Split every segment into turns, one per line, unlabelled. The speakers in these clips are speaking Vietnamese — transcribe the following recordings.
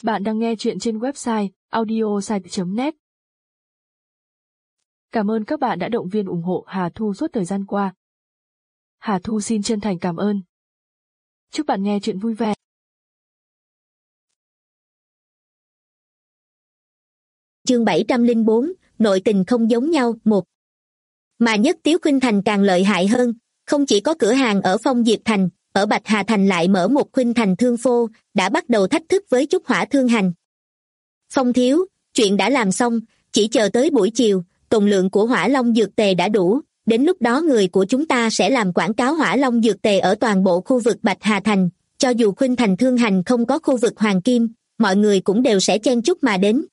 Bạn đang nghe chuyện trên website audiosite.net. Cảm ơn các bạn đã động viên ủng hộ Hà Thu suốt thời gian qua. Hà Thu xin chân thành cảm ơn. Chúc bạn nghe chuyện vui vẻ.
Chương 704, nội tình không giống nhau. 1. Mà nhất Tiếu Khuynh Thành càng lợi hại hơn, không chỉ có cửa hàng ở Phong Diệp Thành, ở Bạch Hà Thành lại mở một Khuynh Thành thương phô, đã bắt đầu thách thức với Trúc Hỏa Thương Hành. Phong thiếu, chuyện đã làm xong, chỉ chờ tới buổi chiều, tồn lượng của Hỏa Long dược tề đã đủ, đến lúc đó người của chúng ta sẽ làm quảng cáo Hỏa Long dược tề ở toàn bộ khu vực Bạch Hà Thành, cho dù Khuynh Thành Thương Hành không có khu vực Hoàng Kim, mọi người cũng đều sẽ chen chúc mà đến.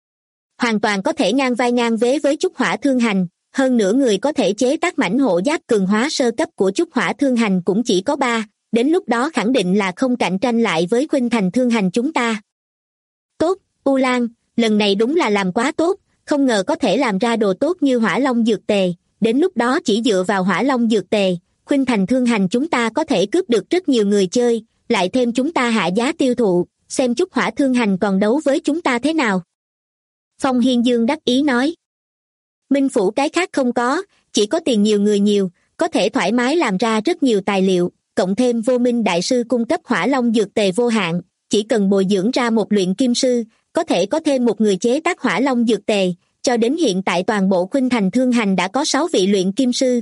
Hoàn toàn có thể ngang vai ngang vế với Trúc Hỏa Thương Hành, hơn nữa người có thể chế tác mảnh hộ giáp cường hóa sơ cấp của Trúc Hỏa Thương Hành cũng chỉ có 3, đến lúc đó khẳng định là không cạnh tranh lại với Khuynh Thành Thương Hành chúng ta. Tốt, U Lan, lần này đúng là làm quá tốt, không ngờ có thể làm ra đồ tốt như Hỏa Long dược tề, đến lúc đó chỉ dựa vào Hỏa Long dược tề, Khuynh Thành Thương Hành chúng ta có thể cướp được rất nhiều người chơi, lại thêm chúng ta hạ giá tiêu thụ, xem Trúc Hỏa Thương Hành còn đấu với chúng ta thế nào. Phong Hiên Dương đắc ý nói. Minh Phủ cái khác không có, chỉ có tiền nhiều người nhiều, có thể thoải mái làm ra rất nhiều tài liệu, cộng thêm Vô Minh Đại Sư cung cấp Hỏa Long dược tề vô hạn, chỉ cần bồi dưỡng ra một luyện kim sư, có thể có thêm một người chế tác Hỏa Long dược tề, cho đến hiện tại toàn bộ Khuynh Thành Thương Hành đã có 6 vị luyện kim sư.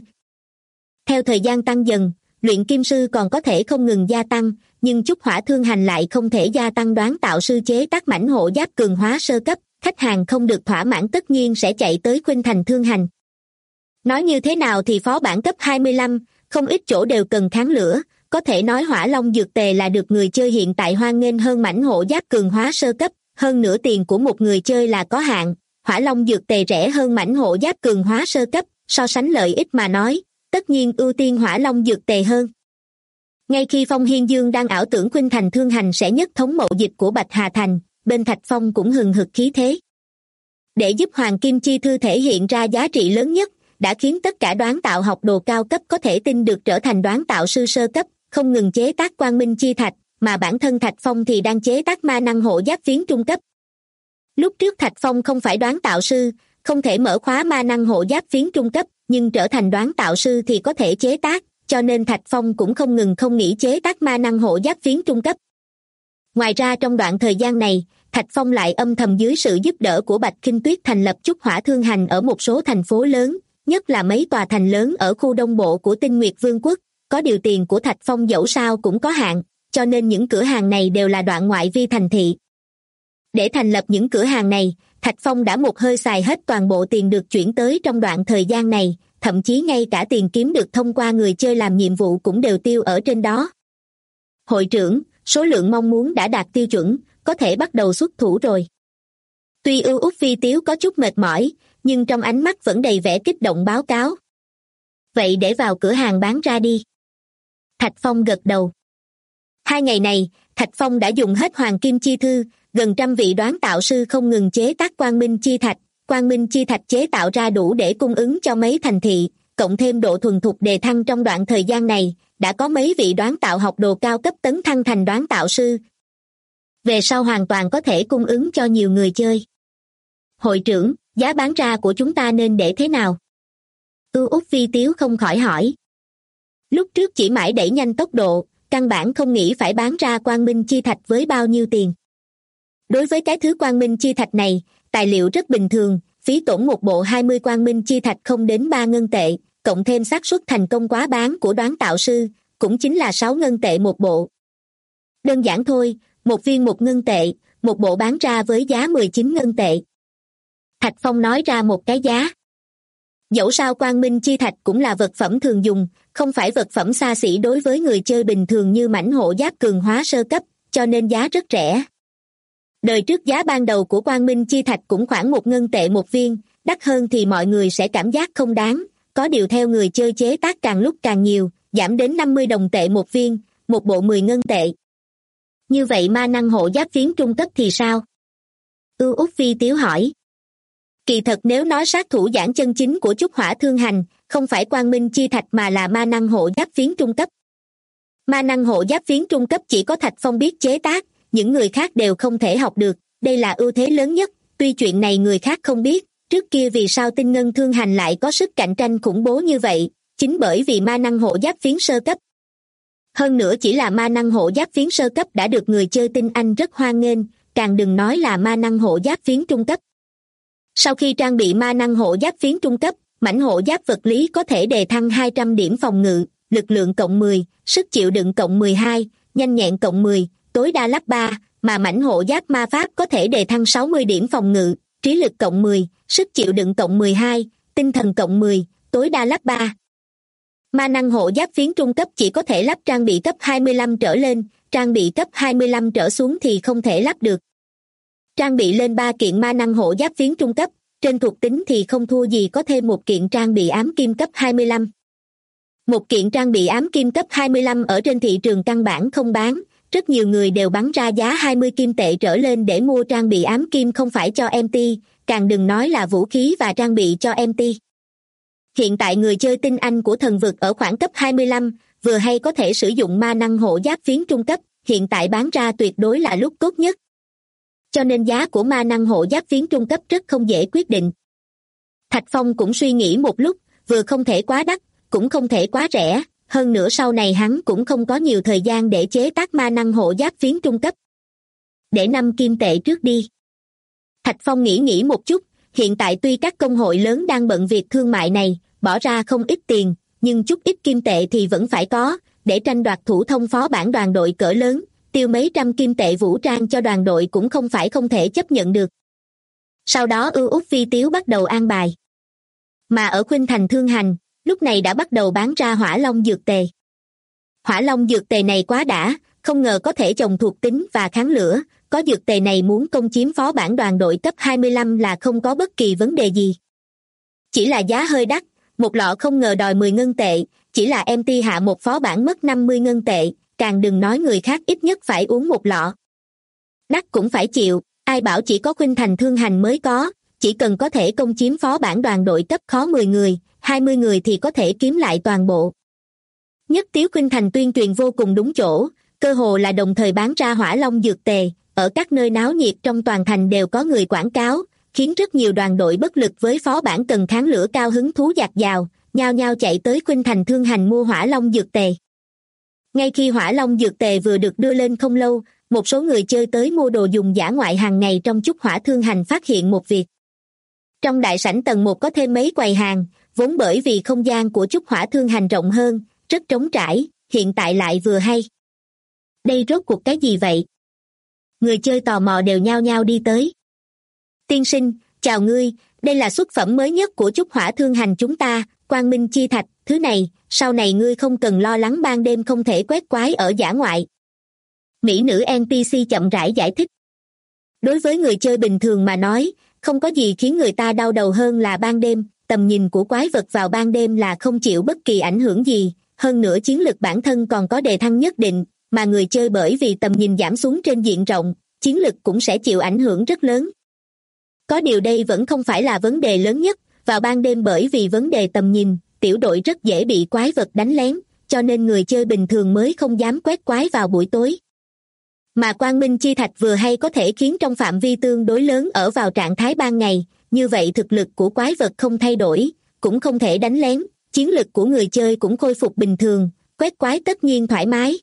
Theo thời gian tăng dần, luyện kim sư còn có thể không ngừng gia tăng, nhưng Trúc Hỏa Thương Hành lại không thể gia tăng đoán tạo sư chế tác mảnh hộ giáp cường hóa sơ cấp, khách hàng không được thỏa mãn tất nhiên sẽ chạy tới Khuynh Thành Thương Hành. Nói như thế nào thì phó bản cấp 25, không ít chỗ đều cần kháng lửa, có thể nói Hỏa Long dược tề là được người chơi hiện tại hoan nghênh hơn mảnh hộ giáp cường hóa sơ cấp, hơn nửa tiền của một người chơi là có hạn, Hỏa Long dược tề rẻ hơn mảnh hộ giáp cường hóa sơ cấp, so sánh lợi ích mà nói, tất nhiên ưu tiên Hỏa Long dược tề hơn. Ngay khi Phong Hiên Dương đang ảo tưởng Khuynh Thành Thương Hành sẽ nhất thống mậu dịch của Bạch Hà Thành, bên Thạch Phong cũng hừng hực khí thế. Để giúp Hoàng Kim Chi Thư thể hiện ra giá trị lớn nhất, đã khiến tất cả đoán tạo học đồ cao cấp có thể tin được trở thành đoán tạo sư sơ cấp, không ngừng chế tác Quang Minh Chi Thạch, mà bản thân Thạch Phong thì đang chế tác ma năng hộ giáp phiến trung cấp. Lúc trước Thạch Phong không phải đoán tạo sư, không thể mở khóa ma năng hộ giáp phiến trung cấp, nhưng trở thành đoán tạo sư thì có thể chế tác, cho nên Thạch Phong cũng không ngừng không nghỉ chế tác ma năng hộ giáp phiến trung cấp. Ngoài ra trong đoạn thời gian này, Thạch Phong lại âm thầm dưới sự giúp đỡ của Bạch Kinh Tuyết thành lập Trúc Hỏa Thương Hành ở một số thành phố lớn, nhất là mấy tòa thành lớn ở khu đông bộ của Tinh Nguyệt Vương quốc, có điều tiền của Thạch Phong dẫu sao cũng có hạn, cho nên những cửa hàng này đều là đoạn ngoại vi thành thị. Để thành lập những cửa hàng này, Thạch Phong đã một hơi xài hết toàn bộ tiền được chuyển tới trong đoạn thời gian này, thậm chí ngay cả tiền kiếm được thông qua người chơi làm nhiệm vụ cũng đều tiêu ở trên đó. Hội trưởng, số lượng mong muốn đã đạt tiêu chuẩn, có thể bắt đầu xuất thủ rồi. Tuy Ưu Út Phi Tiếu có chút mệt mỏi, nhưng trong ánh mắt vẫn đầy vẻ kích động báo cáo. Vậy để vào cửa hàng bán ra đi. Thạch Phong gật đầu. 2 ngày này, Thạch Phong đã dùng hết Hoàng Kim Chi Thư, gần 100 vị đoán tạo sư không ngừng chế tác Quang Minh Chi Thạch. Quang Minh Chi Thạch chế tạo ra đủ để cung ứng cho mấy thành thị, cộng thêm độ thuần thục đề thăng trong đoạn thời gian này, đã có mấy vị đoán tạo học đồ cao cấp tấn thăng thành đoán tạo sư. Về sau hoàn toàn có thể cung ứng cho nhiều người chơi. Hội trưởng, giá bán ra của chúng ta nên để thế nào? Ưu Út Phi Tiếu không khỏi hỏi. Lúc trước chỉ mãi đẩy nhanh tốc độ, căn bản không nghĩ phải bán ra Quang Minh Chi Thạch với bao nhiêu tiền. Đối với cái thứ Quang Minh Chi Thạch này, tài liệu rất bình thường, phí tổn một bộ 20 Quang Minh Chi Thạch không đến 3 ngân tệ, cộng thêm xác suất thành công quá bán của đoán tạo sư, cũng chính là 6 ngân tệ một bộ. Đơn giản thôi, một viên 1 ngân tệ, một bộ bán ra với giá 19 ngân tệ. Thạch Phong nói ra một cái giá. Dẫu sao Quang Minh Chi Thạch cũng là vật phẩm thường dùng, không phải vật phẩm xa xỉ đối với người chơi bình thường như mảnh hộ giáp cường hóa sơ cấp, cho nên giá rất rẻ. Đời trước giá ban đầu của Quang Minh Chi Thạch cũng khoảng 1 ngân tệ một viên, đắt hơn thì mọi người sẽ cảm giác không đáng, có điều theo người chơi chế tác càng lúc càng nhiều, giảm đến 50 đồng tệ một viên, một bộ 10 ngân tệ. Như vậy ma năng hộ giáp phiến trung cấp thì sao? Ưu Út Phi Tiếu hỏi. Kỳ thật nếu nói sát thủ giản chân chính của Trúc Hỏa Thương Hành, không phải Quang Minh Chi Thạch mà là ma năng hộ giáp phiến trung cấp. Ma năng hộ giáp phiến trung cấp chỉ có Thạch Phong biết chế tác, những người khác đều không thể học được, đây là ưu thế lớn nhất. Tuy chuyện này người khác không biết, trước kia vì sao tinh ngân thương hành lại có sức cạnh tranh khủng bố như vậy, chính bởi vì ma năng hộ giáp phiến sơ cấp. Hơn nữa chỉ là ma năng hộ giáp phiến sơ cấp đã được người chơi tinh anh rất hoan nghênh, càng đừng nói là ma năng hộ giáp phiến trung cấp. Sau khi trang bị ma năng hộ giáp phiến trung cấp, mảnh hộ giáp vật lý có thể đề thăng 200 điểm phòng ngự, lực lượng cộng 10, sức chịu đựng cộng 12, nhanh nhẹn cộng 10, tối đa lắp 3, mà mảnh hộ giáp ma pháp có thể đề thăng 60 điểm phòng ngự, trí lực cộng 10, sức chịu đựng cộng 12, tinh thần cộng 10, tối đa lắp 3. Ma năng hộ giáp phiến trung cấp chỉ có thể lắp trang bị cấp 25 trở lên, trang bị cấp 25 trở xuống thì không thể lắp được. Trang bị lên 3 kiện ma năng hộ giáp phiến trung cấp, trên thuộc tính thì không thua gì có thêm một kiện trang bị ám kim cấp 25. Một kiện trang bị ám kim cấp 25 ở trên thị trường căn bản không bán, rất nhiều người đều bắn ra giá 20 kim tệ trở lên để mua trang bị ám kim không phải cho MT, càng đừng nói là vũ khí và trang bị cho MT. Hiện tại người chơi tinh anh của thần vực ở khoảng cấp 25, vừa hay có thể sử dụng ma năng hộ giáp phiến trung cấp, hiện tại bán ra tuyệt đối là lúc tốt nhất. Cho nên giá của ma năng hộ giáp phiến trung cấp rất không dễ quyết định. Thạch Phong cũng suy nghĩ một lúc, vừa không thể quá đắt, cũng không thể quá rẻ, hơn nữa sau này hắn cũng không có nhiều thời gian để chế tác ma năng hộ giáp phiến trung cấp. Để 5 kim tệ trước đi. Thạch Phong nghĩ một chút, hiện tại tuy các công hội lớn đang bận việc thương mại này, bỏ ra không ít tiền, nhưng chút ít kim tệ thì vẫn phải có, để tranh đoạt thủ thông phó bản đoàn đội cỡ lớn, tiêu mấy trăm kim tệ vũ trang cho đoàn đội cũng không phải không thể chấp nhận được. Sau đó Ưu Úc Phi Tiếu bắt đầu an bài. Mà ở Khuynh Thành Thương Hành, lúc này đã bắt đầu bán ra hỏa long dược tề. Hỏa long dược tề này quá đã, không ngờ có thể trồng thuộc tính và kháng lửa, có dược tề này muốn công chiếm phó bản đoàn đội cấp 25 là không có bất kỳ vấn đề gì. Chỉ là giá hơi đắt, một lọ không ngờ đòi 10 ngân tệ, chỉ là MT hạ một phó bản mất 50 ngân tệ, càng đừng nói người khác ít nhất phải uống một lọ. Đắt cũng phải chịu, ai bảo chỉ có Khuynh Thành Thương Hành mới có, chỉ cần có thể công chiếm phó bản đoàn đội cấp khó 10 người, 20 người thì có thể kiếm lại toàn bộ. Nhất Tiếu Khuynh Thành tuyên truyền vô cùng đúng chỗ, cơ hồ là đồng thời bán ra hỏa long dược tề, ở các nơi náo nhiệt trong toàn thành đều có người quảng cáo, khiến rất nhiều đoàn đội bất lực với phó bản cần kháng lửa cao hứng thú dạt dào, nhao nhao chạy tới Khuynh Thành Thương Hành mua hỏa long dược tề. Ngay khi hỏa long dược tề vừa được đưa lên không lâu, một số người chơi tới mua đồ dùng dã ngoại hàng ngày trong Chúc Hỏa Thương Hành phát hiện một việc. Trong đại sảnh tầng 1 có thêm mấy quầy hàng, vốn bởi vì không gian của Chúc Hỏa Thương Hành rộng hơn, rất trống trải, hiện tại lại vừa hay. Đây rốt cuộc cái gì vậy? Người chơi tò mò đều nhao nhao đi tới. Tiên sinh, chào ngươi, đây là xuất phẩm mới nhất của Chúc Hỏa Thương Hành chúng ta, Quang Minh Chi Thạch, thứ này, sau này ngươi không cần lo lắng ban đêm không thể quét quái ở dã ngoại. Mỹ nữ NPC chậm rãi giải thích. Đối với người chơi bình thường mà nói, không có gì khiến người ta đau đầu hơn là ban đêm, tầm nhìn của quái vật vào ban đêm là không chịu bất kỳ ảnh hưởng gì, hơn nữa chiến lực bản thân còn có đề thăng nhất định, mà người chơi bởi vì tầm nhìn giảm xuống trên diện rộng, chiến lực cũng sẽ chịu ảnh hưởng rất lớn. Có điều đây vẫn không phải là vấn đề lớn nhất, vào ban đêm bởi vì vấn đề tầm nhìn, tiểu đội rất dễ bị quái vật đánh lén, cho nên người chơi bình thường mới không dám quét quái vào buổi tối. Mà Quang Minh Chi Thạch vừa hay có thể khiến trong phạm vi tương đối lớn ở vào trạng thái ban ngày, như vậy thực lực của quái vật không thay đổi, cũng không thể đánh lén, chiến lực của người chơi cũng khôi phục bình thường, quét quái tất nhiên thoải mái.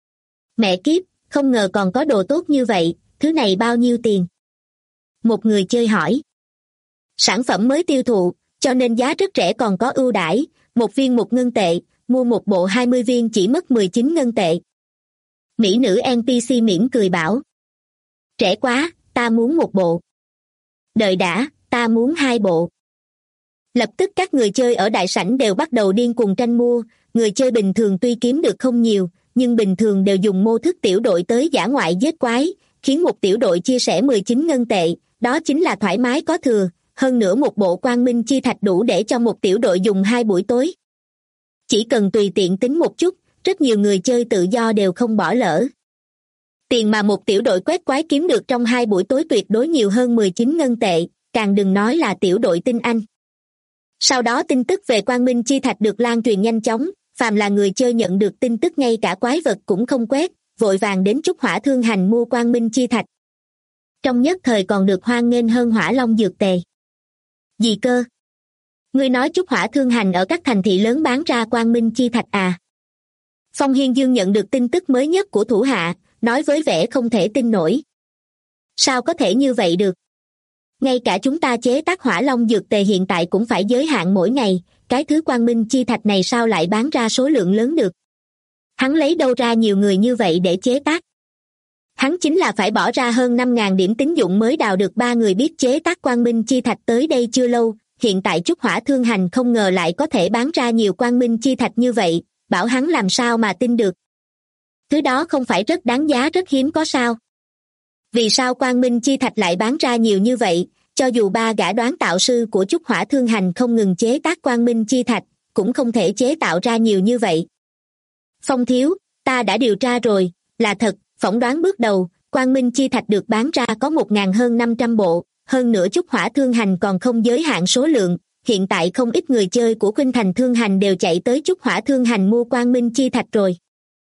Mẹ kiếp, không ngờ còn có đồ tốt như vậy, thứ này bao nhiêu tiền? Một người chơi hỏi. Sản phẩm mới tiêu thụ, cho nên giá rất rẻ còn có ưu đãi, một viên 1 ngân tệ, mua một bộ 20 viên chỉ mất 19 ngân tệ. Mỹ nữ NPC mỉm cười bảo. Rẻ quá, ta muốn một bộ. Đợi đã, ta muốn 2 bộ. Lập tức các người chơi ở đại sảnh đều bắt đầu điên cuồng tranh mua, người chơi bình thường tuy kiếm được không nhiều, nhưng bình thường đều dùng mô thức tiểu đội tới dã ngoại giết quái, khiến một tiểu đội chia sẻ 19 ngân tệ, đó chính là thoải mái có thừa, hơn nữa một bộ Quang Minh Chi Thạch đủ để cho một tiểu đội dùng 2 buổi tối. Chỉ cần tùy tiện tính một chút, rất nhiều người chơi tự do đều không bỏ lỡ. Tiền mà một tiểu đội quét quái kiếm được trong 2 buổi tối tuyệt đối nhiều hơn 19 ngân tệ, càng đừng nói là tiểu đội tinh anh. Sau đó tin tức về Quang Minh Chi Thạch được lan truyền nhanh chóng, phàm là người chơi nhận được tin tức ngay cả quái vật cũng không quét, vội vàng đến Trúc Hỏa Thương Hành mua quang minh chi thạch. Trong nhất thời còn được hoan nghênh hơn Hỏa Long dược tề. Gì cơ? Ngươi nói Trúc Hỏa Thương Hành ở các thành thị lớn bán ra quang minh chi thạch à? Phong Hiên Dương nhận được tin tức mới nhất của thủ hạ, nói với vẻ không thể tin nổi. Sao có thể như vậy được? Ngay cả chúng ta chế tác Hỏa Long dược tề hiện tại cũng phải giới hạn mỗi ngày, cái thứ quang minh chi thạch này sao lại bán ra số lượng lớn được? Hắn lấy đâu ra nhiều người như vậy để chế tác? Hắn chính là phải bỏ ra hơn 5.000 điểm tín dụng mới đào được 3 người biết chế tác quang minh chi thạch tới đây chưa lâu, hiện tại Trúc Hỏa Thương Hành không ngờ lại có thể bán ra nhiều quang minh chi thạch như vậy, bảo hắn làm sao mà tin được. Thứ đó không phải rất đáng giá rất hiếm có sao? Vì sao quang minh chi thạch lại bán ra nhiều như vậy, cho dù 3 gã đoán tạo sư của Trúc Hỏa Thương Hành không ngừng chế tác quang minh chi thạch, cũng không thể chế tạo ra nhiều như vậy. Phong thiếu, ta đã điều tra rồi, là thật, phỏng đoán bước đầu, quang minh chi thạch được bán ra có 1.000 hơn 500 bộ, hơn nữa Trúc Hỏa Thương Hành còn không giới hạn số lượng, hiện tại không ít người chơi của Khuynh Thành Thương Hành đều chạy tới Trúc Hỏa Thương Hành mua quang minh chi thạch rồi.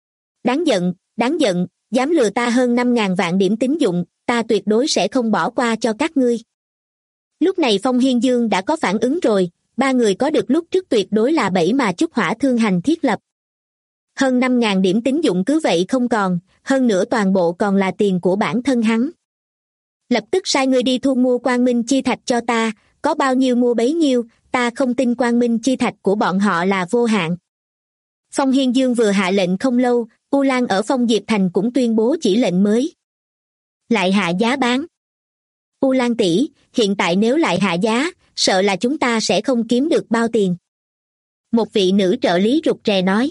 Đáng giận, dám lừa ta hơn 5.000 vạn điểm tín dụng, ta tuyệt đối sẽ không bỏ qua cho các ngươi. Lúc này Phong Hiên Dương đã có phản ứng rồi, 3 người có được lúc trước tuyệt đối là bẫy mà Trúc Hỏa Thương Hành thiết lập. Hơn 5.000 điểm tín dụng cứ vậy không còn, hơn nữa toàn bộ còn là tiền của bản thân hắn. Lập tức sai ngươi đi thu mua quang minh chi thạch cho ta, có bao nhiêu mua bấy nhiêu, ta không tin quang minh chi thạch của bọn họ là vô hạn. Phong Hiên Dương vừa hạ lệnh không lâu, U Lan ở Phong Diệp Thành cũng tuyên bố chỉ lệnh mới. Lại hạ giá bán. U Lan tỷ, hiện tại nếu lại hạ giá, sợ là chúng ta sẽ không kiếm được bao tiền. Một vị nữ trợ lý rụt rè nói.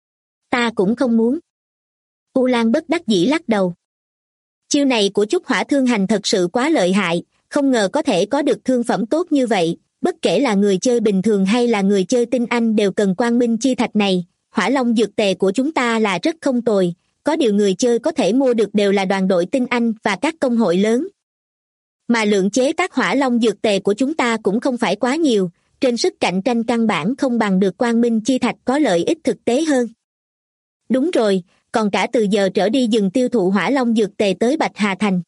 Ta cũng không muốn. U Lan bất đắc dĩ lắc đầu. Chiêu này của Trúc Hỏa Thương Hành thật sự quá lợi hại, không ngờ có thể có được thương phẩm tốt như vậy, bất kể là người chơi bình thường hay là người chơi tinh anh đều cần quang minh chi thạch này. Hỏa Long dược tề của chúng ta là rất không tồi, có điều người chơi có thể mua được đều là đoàn đội tinh anh và các công hội lớn. Mà lượng chế tác Hỏa Long dược tề của chúng ta cũng không phải quá nhiều, trên sức cạnh tranh căn bản không bằng được quang minh chi thạch có lợi ích thực tế hơn. Đúng rồi, còn cả từ giờ trở đi dừng tiêu thụ Hỏa Long dược tề tới Bạch Hà Thành.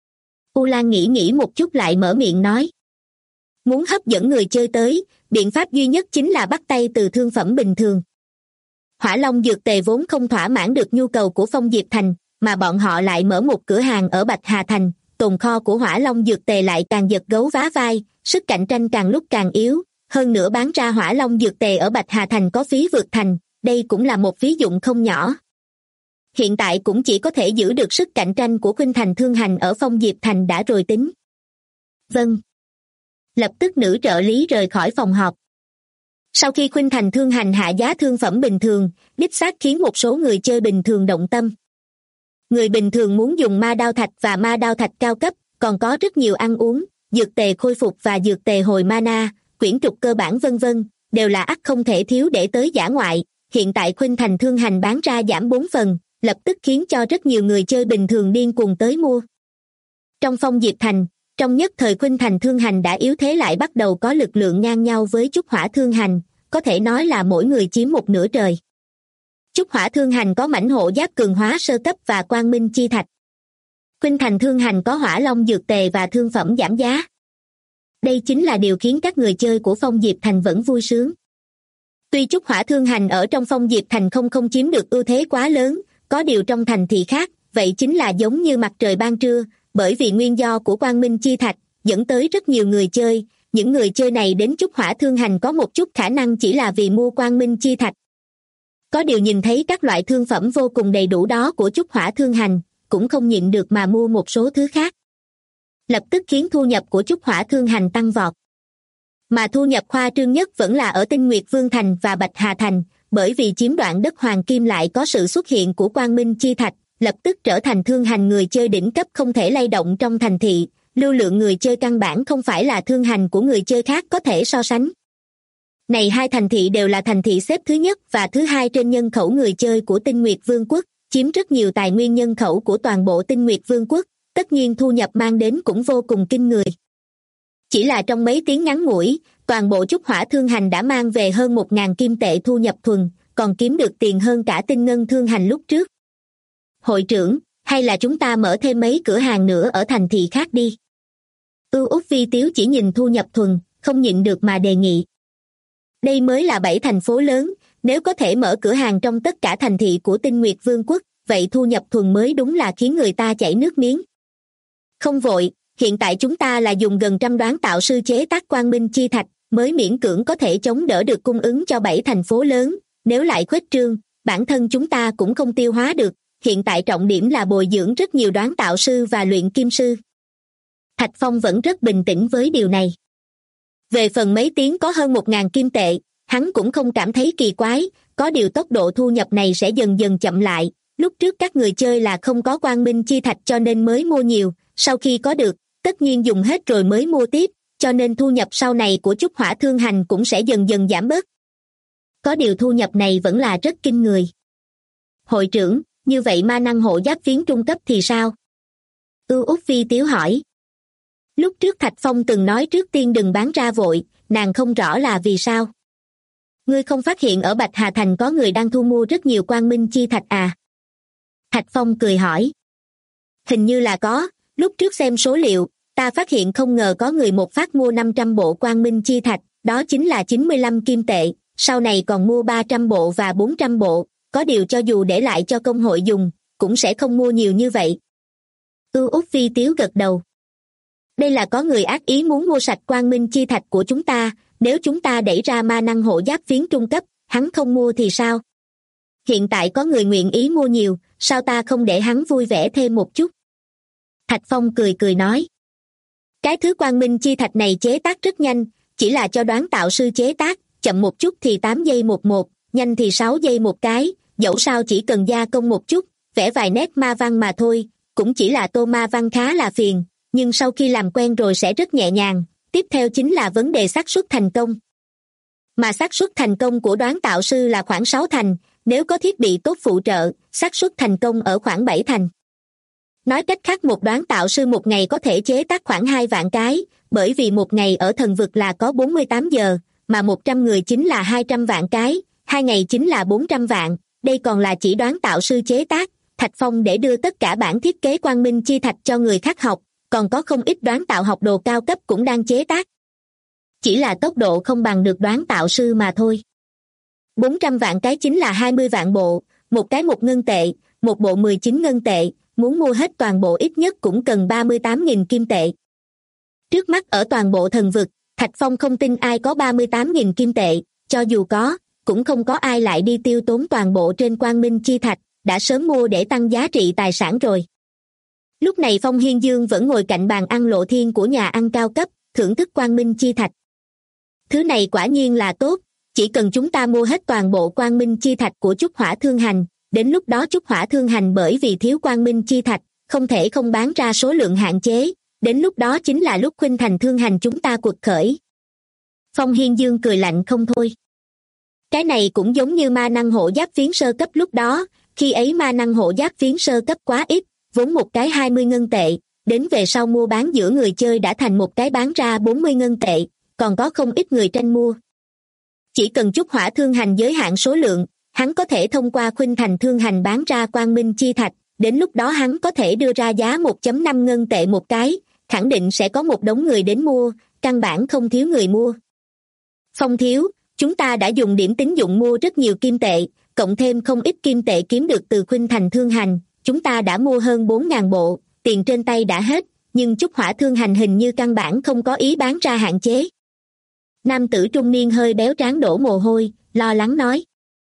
U Lan nghĩ một chút lại mở miệng nói. Muốn hấp dẫn người chơi tới, biện pháp duy nhất chính là bắt tay từ thương phẩm bình thường. Hỏa Long dược tề vốn không thỏa mãn được nhu cầu của Phong Diệp Thành, mà bọn họ lại mở một cửa hàng ở Bạch Hà Thành, tồn kho của Hỏa Long dược tề lại càng giật gấu vá vai, sức cạnh tranh càng lúc càng yếu, hơn nữa bán ra Hỏa Long dược tề ở Bạch Hà Thành có phí vượt thành, đây cũng là một ví dụ không nhỏ. Hiện tại cũng chỉ có thể giữ được sức cạnh tranh của Khuynh Thành Thương Hành ở Phong Diệp Thành đã rồi tính. Vâng. Lập tức nữ trợ lý rời khỏi phòng họp. Sau khi Khuynh Thành Thương Hành hạ giá thương phẩm bình thường, đích xác khiến một số người chơi bình thường động tâm. Người bình thường muốn dùng ma đao thạch và ma đao thạch cao cấp, còn có rất nhiều ăn uống, dược tề khôi phục và dược tề hồi mana, quyển trục cơ bản vân vân, đều là ắt không thể thiếu để tới dã ngoại. Hiện tại Khuynh Thành Thương Hành bán ra giảm 4 phần, lập tức khiến cho rất nhiều người chơi bình thường điên cuồng tới mua. Trong Phong Diệp Thành, trong nhất thời Khuynh Thành Thương Hành đã yếu thế lại bắt đầu có lực lượng ngang nhau với Trúc Hỏa Thương Hành, có thể nói là mỗi người chiếm một nửa trời. Trúc Hỏa Thương Hành có mảnh hộ giáp cường hóa sơ cấp và quang minh chi thạch. Khuynh Thành Thương Hành có Hỏa Long dược tề và thương phẩm giảm giá. Đây chính là điều khiến các người chơi của Phong Diệp Thành vẫn vui sướng. Tuy Trúc Hỏa Thương Hành ở trong Phong Diệp Thành không chiếm được ưu thế quá lớn, có điều trong thành thị khác, vậy chính là giống như mặt trời ban trưa, bởi vì nguyên do của quang minh chi thạch, dẫn tới rất nhiều người chơi, những người chơi này đến Trúc Hỏa Thương Hành có một chút khả năng chỉ là vì mua quang minh chi thạch. Có điều nhìn thấy các loại thương phẩm vô cùng đầy đủ đó của Trúc Hỏa Thương Hành, cũng không nhịn được mà mua một số thứ khác. Lập tức khiến thu nhập của Trúc Hỏa Thương Hành tăng vọt. Mà thu nhập khoa trương nhất vẫn là ở Tinh Nguyệt Vương Thành và Bạch Hà Thành, bởi vì chiếm đoạn đất hoàng kim lại có sự xuất hiện của quang minh chi thạch, lập tức trở thành Thương Hành người chơi đỉnh cấp không thể lay động trong thành thị, lưu lượng người chơi căn bản không phải là Thương Hành của người chơi khác có thể so sánh. Này hai thành thị đều là thành thị xếp thứ nhất và thứ hai trên nhân khẩu người chơi của Tinh Nguyệt Vương quốc, chiếm rất nhiều tài nguyên nhân khẩu của toàn bộ Tinh Nguyệt Vương quốc, tất nhiên thu nhập mang đến cũng vô cùng kinh người. Chỉ là trong mấy tiếng ngắn ngủi, toàn bộ Trúc Hỏa Thương Hành đã mang về hơn 1.000 kim tệ thu nhập thuần, còn kiếm được tiền hơn cả Tinh Ngân Thương Hành lúc trước. Hội trưởng, hay là chúng ta mở thêm mấy cửa hàng nữa ở thành thị khác đi. Út Vi Tiếu chỉ nhìn Thu Nhập Thuần, không nhịn được mà đề nghị. Đây mới là 7 thành phố lớn, nếu có thể mở cửa hàng trong tất cả thành thị của Tinh Nguyệt Vương quốc, vậy Thu Nhập Thuần mới đúng là khiến người ta chảy nước miếng. Không vội, hiện tại chúng ta là dùng gần 100 đoán tạo sư chế tác quang minh chi thạch, mới miễn cưỡng có thể chống đỡ được cung ứng cho 7 thành phố lớn, nếu lại khuếch trương, bản thân chúng ta cũng không tiêu hóa được, hiện tại trọng điểm là bồi dưỡng rất nhiều đoán tạo sư và luyện kim sư. Thạch Phong vẫn rất bình tĩnh với điều này. Về phần mấy tiếng có hơn 1.000 kim tệ, hắn cũng không cảm thấy kỳ quái, có điều tốc độ thu nhập này sẽ dần dần chậm lại, lúc trước các người chơi là không có quang minh chi thạch cho nên mới mua nhiều, sau khi có được, tất nhiên dùng hết rồi mới mua tiếp, cho nên thu nhập sau này của Trúc Hỏa Thương Hành cũng sẽ dần dần giảm bớt. Có điều thu nhập này vẫn là rất kinh người. Hội trưởng, như vậy ma năng hộ giáp phiến trung cấp thì sao? Út Vi Tiếu hỏi. Lúc trước Thạch Phong từng nói trước tiên đừng bán ra vội, nàng không rõ là vì sao. Ngươi không phát hiện ở Bạch Hà Thành có người đang thu mua rất nhiều quang minh chi thạch à? Thạch Phong cười hỏi. Hình như là có, lúc trước xem số liệu, ta phát hiện không ngờ có người một phát mua 500 bộ quang minh chi thạch, đó chính là 95 kim tệ, sau này còn mua 300 bộ và 400 bộ, có điều cho dù để lại cho công hội dùng, cũng sẽ không mua nhiều như vậy. Út Vi Tiếu gật đầu. Đây là có người ác ý muốn mua sạch quang minh chi thạch của chúng ta, nếu chúng ta đẩy ra ma năng hộ giáp phiến trung cấp, hắn không mua thì sao? Hiện tại có người nguyện ý mua nhiều, sao ta không để hắn vui vẻ thêm một chút? Thạch Phong cười cười nói. Cái thứ quang minh chi thạch này chế tác rất nhanh, chỉ là cho đoán tạo sư chế tác, chậm một chút thì 8 giây một, nhanh thì 6 giây một cái, dẫu sao chỉ cần gia công một chút, vẽ vài nét ma văn mà thôi, cũng chỉ là tô ma văn khá là phiền, nhưng sau khi làm quen rồi sẽ rất nhẹ nhàng, tiếp theo chính là vấn đề xác suất thành công. Mà xác suất thành công của đoán tạo sư là khoảng 6 thành, nếu có thiết bị tốt phụ trợ, xác suất thành công ở khoảng 7 thành. Nói cách khác một đoán tạo sư một ngày có thể chế tác khoảng 2 vạn cái, bởi vì một ngày ở thần vực là có 48 giờ, mà 100 người chính là 200 vạn cái, 2 ngày chính là 400 vạn, đây còn là chỉ đoán tạo sư chế tác, Thạch Phong để đưa tất cả bản thiết kế quang minh chi thạch cho người khác học, còn có không ít đoán tạo học đồ cao cấp cũng đang chế tác. Chỉ là tốc độ không bằng được đoán tạo sư mà thôi. 400 vạn cái chính là 20 vạn bộ, một cái 1 ngân tệ, một bộ 19 ngân tệ, muốn mua hết toàn bộ ít nhất cũng cần 38.000 kim tệ. Trước mắt ở toàn bộ thần vực, Thạch Phong không tin ai có 38.000 kim tệ, cho dù có, cũng không có ai lại đi tiêu tốn toàn bộ trên quang minh chi thạch, đã sớm mua để tăng giá trị tài sản rồi. Lúc này Phong Hiên Dương vẫn ngồi cạnh bàn ăn lộ thiên của nhà ăn cao cấp, thưởng thức quang minh chi thạch. Thứ này quả nhiên là tốt, chỉ cần chúng ta mua hết toàn bộ quang minh chi thạch của Trúc Hỏa Thương Hành, đến lúc đó Trúc Hỏa Thương Hành bởi vì thiếu quang minh chi thạch, không thể không bán ra số lượng hạn chế, đến lúc đó chính là lúc Khuynh Thành Thương Hành chúng ta quật khởi. Phong Hiên Dương cười lạnh không thôi. Cái này cũng giống như ma năng hộ giáp phiến sơ cấp lúc đó, khi ấy ma năng hộ giáp phiến sơ cấp quá ít, vốn một cái 20 ngân tệ, đến về sau mua bán giữa người chơi đã thành một cái bán ra 40 ngân tệ, còn có không ít người tranh mua. Chỉ cần Trúc Hỏa Thương Hành giới hạn số lượng, hắn có thể thông qua Khuynh Thành Thương Hành bán ra quang minh chi thạch, đến lúc đó hắn có thể đưa ra giá 1.5 ngân tệ một cái, khẳng định sẽ có một đống người đến mua, căn bản không thiếu người mua. Phong thiếu, chúng ta đã dùng điểm tín dụng mua rất nhiều kim tệ, cộng thêm không ít kim tệ kiếm được từ Khuynh Thành Thương Hành, chúng ta đã mua hơn 4.000 bộ, tiền trên tay đã hết, nhưng Trúc Hỏa Thương Hành hình như căn bản không có ý bán ra hạn chế. Nam tử trung niên hơi béo trán đổ mồ hôi, lo lắng nói.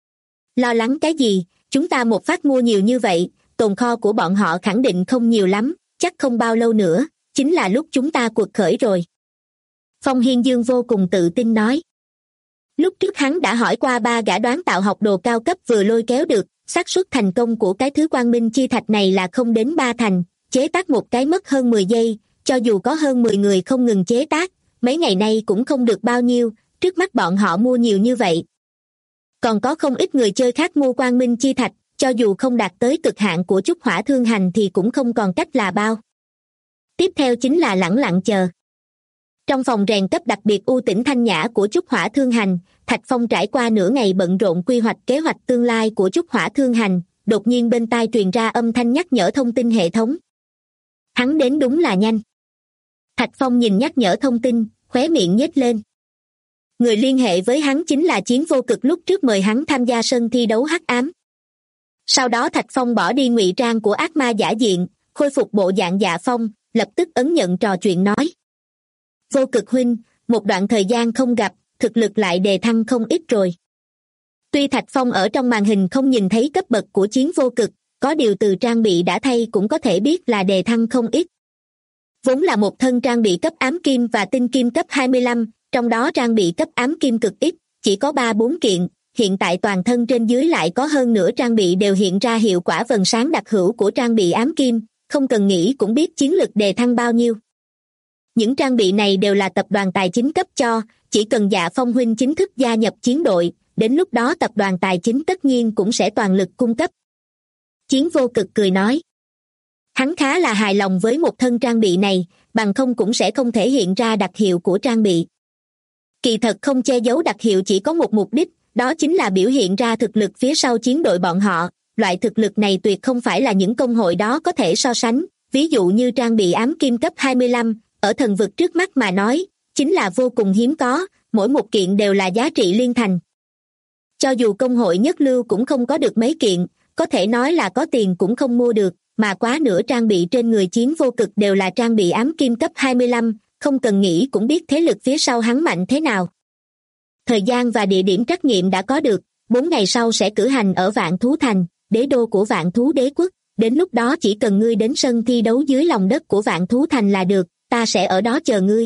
Lo lắng cái gì, chúng ta một phát mua nhiều như vậy, tồn kho của bọn họ khẳng định không nhiều lắm, chắc không bao lâu nữa, chính là lúc chúng ta quật khởi rồi. Phong Hiên Dương vô cùng tự tin nói. Lúc trước hắn đã hỏi qua 3 gã đoán tạo học đồ cao cấp vừa lôi kéo được, xác suất thành công của cái thứ quang minh chi thạch này là không đến 3 thành, chế tác một cái mất hơn 10 giây, cho dù có hơn 10 người không ngừng chế tác, mấy ngày nay cũng không được bao nhiêu, trước mắt bọn họ mua nhiều như vậy. Còn có không ít người chơi khác mua quang minh chi thạch, cho dù không đạt tới cực hạn của Trúc Hỏa Thương Hành thì cũng không còn cách là bao. Tiếp theo chính là lẳng lặng chờ. Trong phòng rèn cấp đặc biệt u tĩnh thanh nhã của Trúc Hỏa Thương Hành, Thạch Phong trải qua nửa ngày bận rộn quy hoạch kế hoạch tương lai của Trúc Hỏa Thương Hành, đột nhiên bên tai truyền ra âm thanh nhắc nhở thông tin hệ thống. Hắn đến đúng là nhanh. Thạch Phong nhìn nhắc nhở thông tin, khóe miệng nhếch lên. Người liên hệ với hắn chính là Chiến Vô Cực lúc trước mời hắn tham gia sân thi đấu hắc ám. Sau đó Thạch Phong bỏ đi ngụy trang của ác ma giả diện, khôi phục bộ dạng Dạ Phong, lập tức ấn nhận trò chuyện nói. Vô Cực huynh, một đoạn thời gian không gặp, thực lực lại đề thăng không ít rồi. Tuy Thạch Phong ở trong màn hình không nhìn thấy cấp bậc của Chiến Vô Cực, có điều từ trang bị đã thay cũng có thể biết là đề thăng không ít. Vốn là một thân trang bị cấp ám kim và tinh kim cấp 25, trong đó trang bị cấp ám kim cực ít, chỉ có 3-4 kiện, hiện tại toàn thân trên dưới lại có hơn nửa trang bị đều hiện ra hiệu quả vầng sáng đặc hữu của trang bị ám kim, không cần nghĩ cũng biết chiến lực đề thăng bao nhiêu. Những trang bị này đều là tập đoàn tài chính cấp cho, chỉ cần Dạ Phong huynh chính thức gia nhập chiến đội, đến lúc đó tập đoàn tài chính tất nhiên cũng sẽ toàn lực cung cấp. Chiến Vô Cực cười nói. Hắn khá là hài lòng với một thân trang bị này, bằng không cũng sẽ không thể hiện ra đặc hiệu của trang bị. Kỳ thật không che giấu đặc hiệu chỉ có một mục đích, đó chính là biểu hiện ra thực lực phía sau chiến đội bọn họ. Loại thực lực này tuyệt không phải là những công hội đó có thể so sánh, ví dụ như trang bị ám kim cấp 25, ở thần vực trước mắt mà nói, chính là vô cùng hiếm có, mỗi một kiện đều là giá trị liên thành. Cho dù công hội nhất lưu cũng không có được mấy kiện, có thể nói là có tiền cũng không mua được, mà quá nửa trang bị trên người Chiến Vô Cực đều là trang bị ám kim cấp 25, không cần nghĩ cũng biết thế lực phía sau hắn mạnh thế nào. Thời gian và địa điểm trắc nghiệm đã có được, 4 ngày sau sẽ cử hành ở Vạn Thú Thành, đế đô của Vạn Thú Đế Quốc, đến lúc đó chỉ cần ngươi đến sân thi đấu dưới lòng đất của Vạn Thú Thành là được, ta sẽ ở đó chờ ngươi.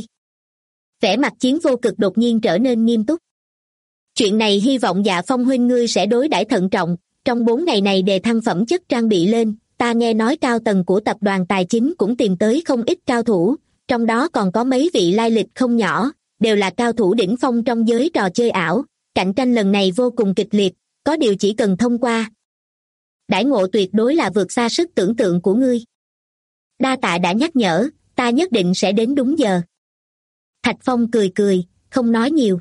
Vẻ mặt Chiến Vô Cực đột nhiên trở nên nghiêm túc. Chuyện này hy vọng Dạ Phong huynh ngươi sẽ đối đãi thận trọng, trong 4 ngày này đề thăng phẩm chất trang bị lên, ta nghe nói cao tầng của tập đoàn tài chính cũng tìm tới không ít cao thủ, trong đó còn có mấy vị lai lịch không nhỏ, đều là cao thủ đỉnh phong trong giới trò chơi ảo, cạnh tranh lần này vô cùng kịch liệt, có điều chỉ cần thông qua. Đãi ngộ tuyệt đối là vượt xa sức tưởng tượng của ngươi. Đa tạ đã nhắc nhở, ta nhất định sẽ đến đúng giờ. Thạch Phong cười cười, không nói nhiều.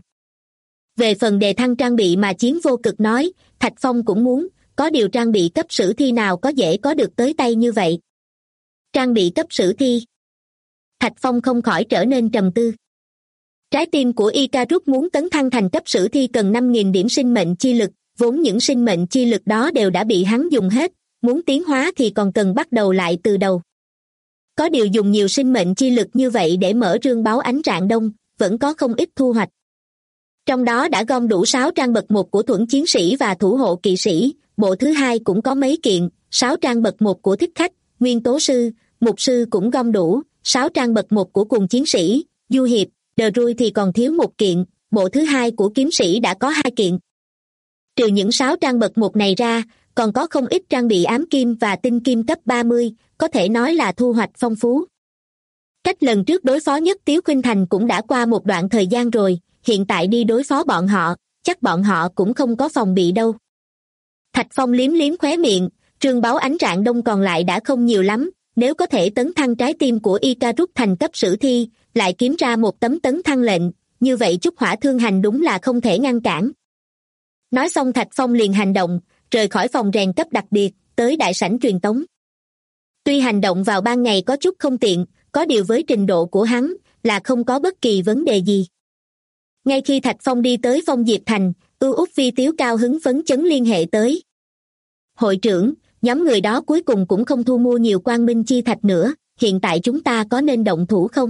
Về phần đề thăng trang bị mà Chiến Vô Cực nói, Thạch Phong cũng muốn, có điều trang bị cấp sử thi nào có dễ có được tới tay như vậy. Trang bị cấp sử thi. Thạch Phong không khỏi trở nên trầm tư. Trái tim của Icarus muốn tấn thăng thành cấp sử thi cần 5.000 điểm sinh mệnh chi lực, vốn những sinh mệnh chi lực đó đều đã bị hắn dùng hết, muốn tiến hóa thì còn cần bắt đầu lại từ đầu. Có điều dùng nhiều sinh mệnh chi lực như vậy để mở rương báo ánh rạng đông, vẫn có không ít thu hoạch. Trong đó đã gom đủ 6 trang bậc 1 của thuẫn chiến sĩ và thủ hộ kỵ sĩ, bộ thứ hai cũng có mấy kiện, 6 trang bậc 1 của thích khách, nguyên tố sư, mục sư cũng gom đủ, 6 trang bậc 1 của cùng chiến sĩ, du hiệp, đờ rui thì còn thiếu 1 kiện, bộ thứ hai của kiếm sĩ đã có 2 kiện. Trừ những 6 trang bậc 1 này ra, còn có không ít trang bị ám kim và tinh kim cấp 30, có thể nói là thu hoạch phong phú. Cách lần trước đối phó Nhất Tiếu Khuynh Thành cũng đã qua một đoạn thời gian rồi, hiện tại đi đối phó bọn họ, chắc bọn họ cũng không có phòng bị đâu. Thạch Phong liếm liếm khóe miệng, trương báo ánh rạng đông còn lại đã không nhiều lắm, nếu có thể tấn thăng trái tim của Icarus thành cấp sử thi, lại kiếm ra một tấm tấn thăng lệnh, như vậy Trúc Hỏa Thương Hành đúng là không thể ngăn cản. Nói xong Thạch Phong liền hành động, rời khỏi phòng rèn cấp đặc biệt, tới đại sảnh truyền tống. Tuy hành động vào ban ngày có chút không tiện, có điều với trình độ của hắn là không có bất kỳ vấn đề gì. Ngay khi Thạch Phong đi tới Phong Diệp Thành, Ưu Úc Phi Tiếu cao hứng phấn chấn liên hệ tới. Hội trưởng, nhóm người đó cuối cùng cũng không thu mua nhiều quang minh chi thạch nữa, hiện tại chúng ta có nên động thủ không?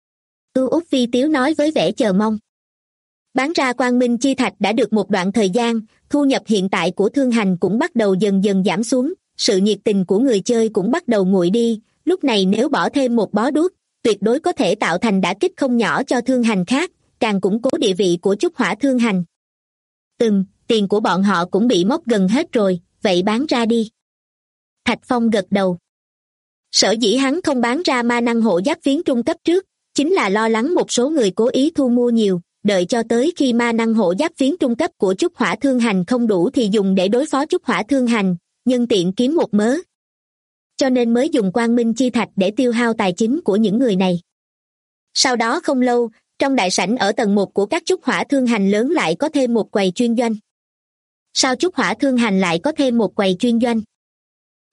Ưu Úc Phi Tiếu nói với vẻ chờ mong. Bán ra quang minh chi thạch đã được một đoạn thời gian, thu nhập hiện tại của thương hành cũng bắt đầu dần dần giảm xuống, sự nhiệt tình của người chơi cũng bắt đầu nguội đi, lúc này nếu bỏ thêm một bó đuốc, tuyệt đối có thể tạo thành đả kích không nhỏ cho thương hành khác, càng củng cố địa vị của Trúc Hỏa Thương Hành. Tiền của bọn họ cũng bị móc gần hết rồi, vậy bán ra đi. Thạch Phong gật đầu. Sở dĩ hắn không bán ra ma năng hộ giáp phiến trung cấp trước, chính là lo lắng một số người cố ý thu mua nhiều, đợi cho tới khi ma năng hộ giáp phiến trung cấp của Trúc Hỏa Thương Hành không đủ thì dùng để đối phó Trúc Hỏa Thương Hành, nhân tiện kiếm một mớ. Cho nên mới dùng quang minh chi thạch để tiêu hao tài chính của những người này. Sau đó không lâu, trong đại sảnh ở tầng 1 của các Trúc Hỏa Thương Hành lớn lại có thêm một quầy chuyên doanh. Sao Trúc Hỏa Thương Hành lại có thêm một quầy chuyên doanh?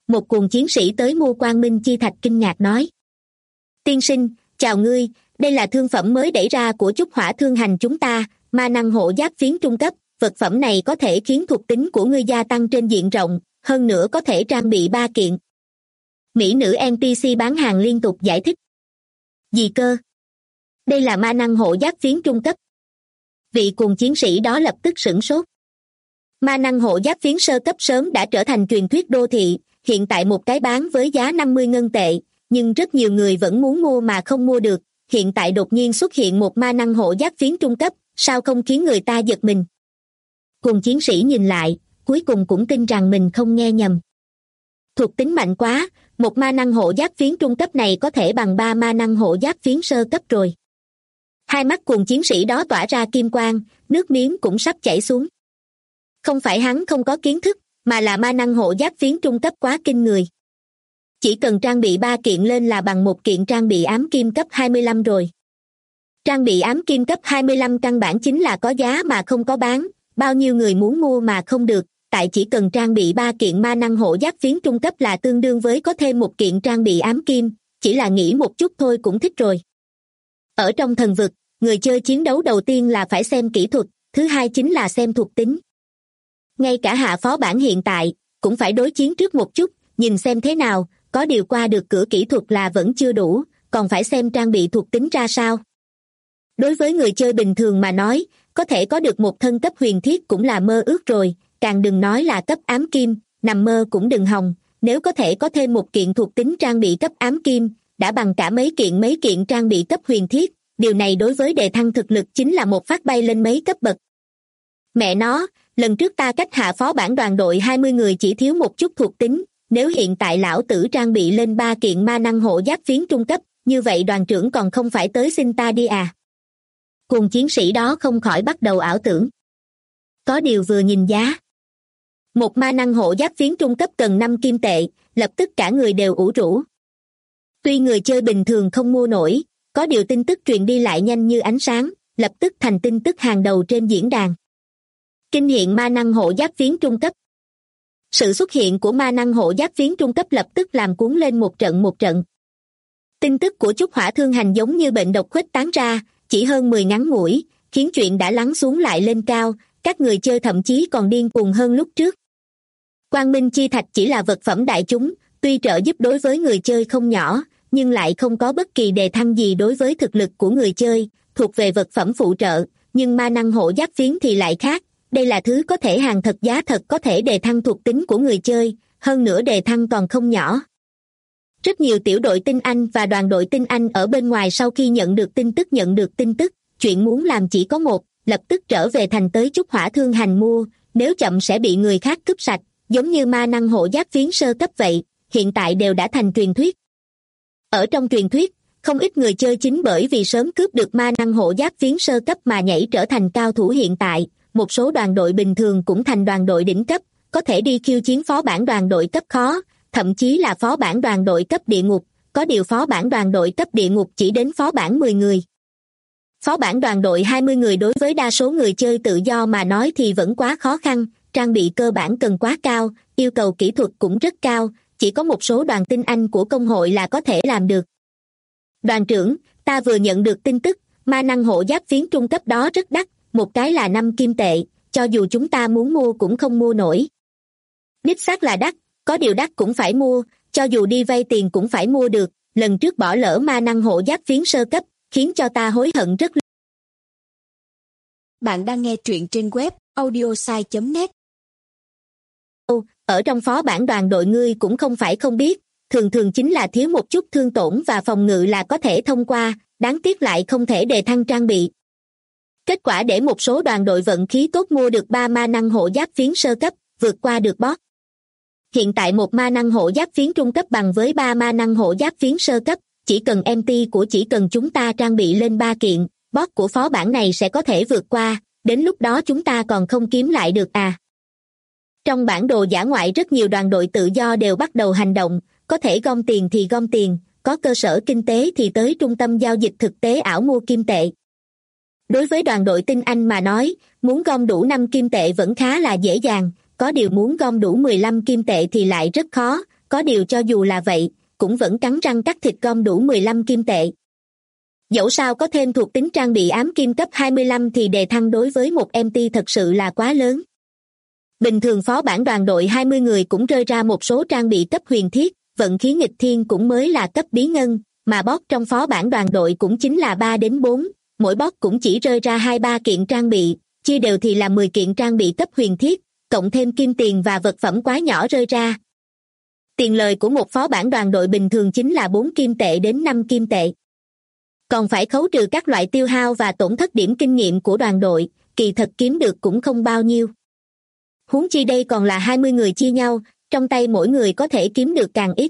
Một cuồng chiến sĩ tới mua quang minh chi thạch kinh ngạc nói. Tiên sinh, chào ngươi, đây là thương phẩm mới đẩy ra của Chúc Hỏa Thương Hành chúng ta, ma năng hộ giáp phiến trung cấp. Vật phẩm này có thể khiến thuộc tính của ngươi gia tăng trên diện rộng, hơn nữa có thể trang bị 3 kiện. Mỹ nữ NPC bán hàng liên tục giải thích. Gì cơ? Đây là ma năng hộ giáp phiến trung cấp. Vị cuồng chiến sĩ đó lập tức sửng sốt. Ma năng hộ giáp phiến sơ cấp sớm đã trở thành truyền thuyết đô thị, hiện tại một cái bán với giá 50 ngân tệ, nhưng rất nhiều người vẫn muốn mua mà không mua được. Hiện tại đột nhiên xuất hiện một ma năng hộ giáp phiến trung cấp, sao không khiến người ta giật mình? Cuồng chiến sĩ nhìn lại, cuối cùng cũng tin rằng mình không nghe nhầm. Thuộc tính mạnh quá, một ma năng hộ giáp phiến trung cấp này có thể bằng 3 ma năng hộ giáp phiến sơ cấp rồi. Hai mắt cuồng chiến sĩ đó tỏa ra kim quang, nước miếng cũng sắp chảy xuống. Không phải hắn không có kiến thức, mà là ma năng hộ giáp phiến trung cấp quá kinh người. Chỉ cần trang bị 3 kiện lên là bằng một kiện trang bị ám kim cấp 25 rồi. Trang bị ám kim cấp 25 căn bản chính là có giá mà không có bán, bao nhiêu người muốn mua mà không được, tại chỉ cần trang bị 3 kiện ma năng hộ giáp phiến trung cấp là tương đương với có thêm một kiện trang bị ám kim, chỉ là nghĩ một chút thôi cũng thích rồi. Ở trong thần vực, người chơi chiến đấu đầu tiên là phải xem kỹ thuật, thứ hai chính là xem thuộc tính. Ngay cả hạ phó bản hiện tại, cũng phải đối chiến trước một chút, nhìn xem thế nào, có điều qua được cửa kỹ thuật là vẫn chưa đủ, còn phải xem trang bị thuộc tính ra sao. Đối với người chơi bình thường mà nói, có thể có được một thân cấp huyền thiết cũng là mơ ước rồi, càng đừng nói là cấp ám kim, nằm mơ cũng đừng hòng, nếu có thể có thêm một kiện thuộc tính trang bị cấp ám kim, đã bằng cả mấy kiện trang bị cấp huyền thiết, điều này đối với đề thăng thực lực chính là một phát bay lên mấy cấp bậc. Mẹ nó, lần trước ta cách hạ phó bản đoàn đội 20 người chỉ thiếu một chút thuộc tính, nếu hiện tại lão tử trang bị lên 3 kiện ma năng hộ giáp phiến trung cấp, như vậy đoàn trưởng còn không phải tới xin ta đi à? Cùng chiến sĩ đó không khỏi bắt đầu ảo tưởng. Có điều vừa nhìn giá. Một ma năng hộ giáp phiến trung cấp cần 5 kim tệ, lập tức cả người đều ủ rũ. Tuy người chơi bình thường không mua nổi, có điều tin tức truyền đi lại nhanh như ánh sáng, lập tức thành tin tức hàng đầu trên diễn đàn. Kinh hiện ma năng hộ giáp phiến trung cấp. Sự xuất hiện của ma năng hộ giáp phiến trung cấp lập tức làm cuốn lên một trận. Tin tức của Chúc Hỏa Thương Hành giống như bệnh độc khuếch tán ra, chỉ hơn 10 ngắn ngủi, khiến chuyện đã lắng xuống lại lên cao, các người chơi thậm chí còn điên cuồng hơn lúc trước. Quang Minh Chi Thạch chỉ là vật phẩm đại chúng, tuy trợ giúp đối với người chơi không nhỏ, nhưng lại không có bất kỳ đề thăng gì đối với thực lực của người chơi, thuộc về vật phẩm phụ trợ, nhưng ma năng hộ giáp phiến thì lại khác, đây là thứ có thể hàng thật giá thật có thể đề thăng thuộc tính của người chơi, hơn nữa đề thăng còn không nhỏ. Rất nhiều tiểu đội tinh anh và đoàn đội tinh anh ở bên ngoài sau khi nhận được tin tức, chuyện muốn làm chỉ có một, lập tức trở về thành tới Chúc Hỏa Thương Hành mua, nếu chậm sẽ bị người khác cướp sạch, giống như ma năng hộ giáp phiến sơ cấp vậy, hiện tại đều đã thành truyền thuyết. Ở trong truyền thuyết, không ít người chơi chính bởi vì sớm cướp được ma năng hộ giáp phiến sơ cấp mà nhảy trở thành cao thủ hiện tại, một số đoàn đội bình thường cũng thành đoàn đội đỉnh cấp, có thể đi khiêu chiến phó bản đoàn đội cấp khó, thậm chí là phó bản đoàn đội cấp địa ngục, có điều phó bản đoàn đội cấp địa ngục chỉ đến phó bản 10 người. Phó bản đoàn đội 20 người đối với đa số người chơi tự do mà nói thì vẫn quá khó khăn, trang bị cơ bản cần quá cao, yêu cầu kỹ thuật cũng rất cao, chỉ có một số đoàn tinh anh của công hội là có thể làm được. Đoàn trưởng, ta vừa nhận được tin tức, ma năng hộ giáp phiến trung cấp đó rất đắt, một cái là 5 kim tệ, cho dù chúng ta muốn mua cũng không mua nổi. Đích xác là đắt, có điều đắt cũng phải mua, cho dù đi vay tiền cũng phải mua được, lần trước bỏ lỡ ma năng hộ giáp phiến sơ cấp, khiến cho ta hối hận rất.
Bạn đang nghe truyện trên web audiosai.net.
Ở trong phó bản đoàn đội ngươi cũng không phải không biết, thường chính là thiếu một chút thương tổn và phòng ngự là có thể thông qua, đáng tiếc lại không thể đề thăng trang bị. Kết quả để một số đoàn đội vận khí tốt mua được 3 ma năng hộ giáp phiến sơ cấp, vượt qua được boss. Hiện tại một ma năng hộ giáp phiến trung cấp bằng với 3 ma năng hộ giáp phiến sơ cấp, chỉ cần MT của chỉ cần chúng ta trang bị lên 3 kiện, boss của phó bản này sẽ có thể vượt qua, đến lúc đó chúng ta còn không kiếm lại được à. Trong bản đồ dã ngoại rất nhiều đoàn đội tự do đều bắt đầu hành động, có thể gom tiền thì gom tiền, có cơ sở kinh tế thì tới trung tâm giao dịch thực tế ảo mua kim tệ. Đối với đoàn đội tinh anh mà nói, muốn gom đủ 5 kim tệ vẫn khá là dễ dàng, có điều muốn gom đủ 15 kim tệ thì lại rất khó, có điều cho dù là vậy, cũng vẫn cắn răng cắt thịt gom đủ 15 kim tệ. Dẫu sao có thêm thuộc tính trang bị ám kim cấp 25 thì đề thăng đối với một MT thật sự là quá lớn. Bình thường phó bản đoàn đội 20 người cũng rơi ra một số trang bị cấp huyền thiết, vận khí nghịch thiên cũng mới là cấp bí ngân, mà boss trong phó bản đoàn đội cũng chính là 3 đến 4, mỗi boss cũng chỉ rơi ra 2-3 kiện trang bị, chia đều thì là 10 kiện trang bị cấp huyền thiết, cộng thêm kim tiền và vật phẩm quá nhỏ rơi ra. Tiền lời của một phó bản đoàn đội bình thường chính là 4 kim tệ đến 5 kim tệ. Còn phải khấu trừ các loại tiêu hao và tổn thất điểm kinh nghiệm của đoàn đội, kỳ thật kiếm được cũng không bao nhiêu. Huống chi đây còn là 20 người chia nhau, trong tay mỗi người có thể kiếm được càng ít.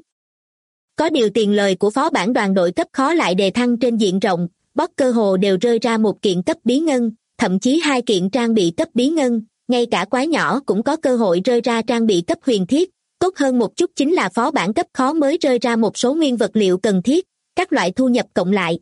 Có điều tiền lời của phó bản đoàn đội cấp khó lại đề thăng trên diện rộng, boss cơ hồ đều rơi ra một kiện cấp bí ngân, thậm chí 2 kiện trang bị cấp bí ngân, ngay cả quái nhỏ cũng có cơ hội rơi ra trang bị cấp huyền thiết. Tốt hơn một chút chính là phó bản cấp khó mới rơi ra một số nguyên vật liệu cần thiết, các loại thu nhập cộng lại.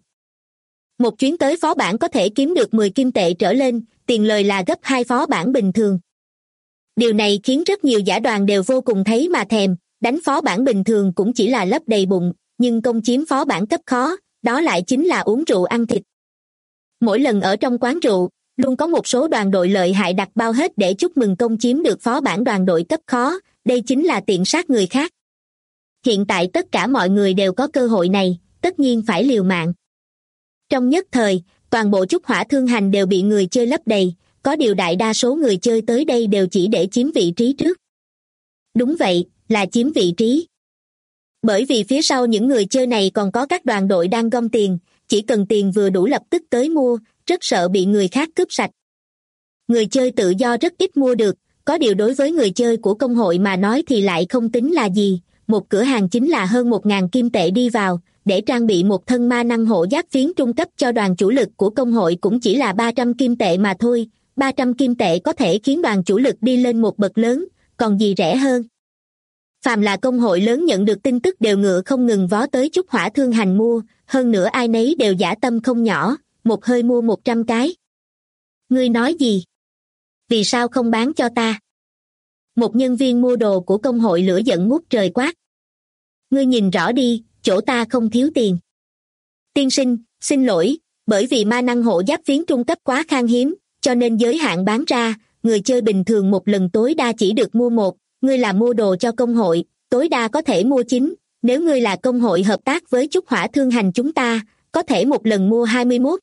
Một chuyến tới phó bản có thể kiếm được 10 kim tệ trở lên, tiền lời là gấp 2 phó bản bình thường. Điều này khiến rất nhiều giả đoàn đều vô cùng thấy mà thèm, đánh phó bản bình thường cũng chỉ là lấp đầy bụng, nhưng công chiếm phó bản cấp khó, đó lại chính là uống rượu ăn thịt. Mỗi lần ở trong quán rượu, luôn có một số đoàn đội lợi hại đặt bao hết để chúc mừng công chiếm được phó bản đoàn đội cấp khó, đây chính là tiện sát người khác. Hiện tại tất cả mọi người đều có cơ hội này, tất nhiên phải liều mạng. Trong nhất thời, toàn bộ trúc hỏa thương hành đều bị người chơi lấp đầy, có điều đại đa số người chơi tới đây đều chỉ để chiếm vị trí trước. Đúng vậy, là chiếm vị trí. Bởi vì phía sau những người chơi này còn có các đoàn đội đang gom tiền, chỉ cần tiền vừa đủ lập tức tới mua, rất sợ bị người khác cướp sạch. Người chơi tự do rất ít mua được, có điều đối với người chơi của công hội mà nói thì lại không tính là gì, một cửa hàng chính là hơn 1.000 kim tệ đi vào, để trang bị một thân ma năng hộ giáp phiến trung cấp cho đoàn chủ lực của công hội cũng chỉ là 300 kim tệ mà thôi, 300 kim tệ có thể khiến đoàn chủ lực đi lên một bậc lớn, còn gì rẻ hơn. Phàm là công hội lớn nhận được tin tức đều ngựa không ngừng vó tới trúc hỏa thương hành mua, hơn nữa ai nấy đều dã tâm không nhỏ, một hơi mua 100 cái. Ngươi nói gì? Vì sao không bán cho ta? Một nhân viên mua đồ của công hội lửa giận ngút trời quát. Ngươi nhìn rõ đi, chỗ ta không thiếu tiền. Tiên sinh, xin lỗi, bởi vì ma năng hộ giáp phiến trung cấp quá khan hiếm, cho nên giới hạn bán ra, người chơi bình thường một lần tối đa chỉ được mua một, ngươi là mua đồ cho công hội, tối đa có thể mua 9, nếu ngươi là công hội hợp tác với trúc hỏa thương hành chúng ta, có thể một lần mua 21.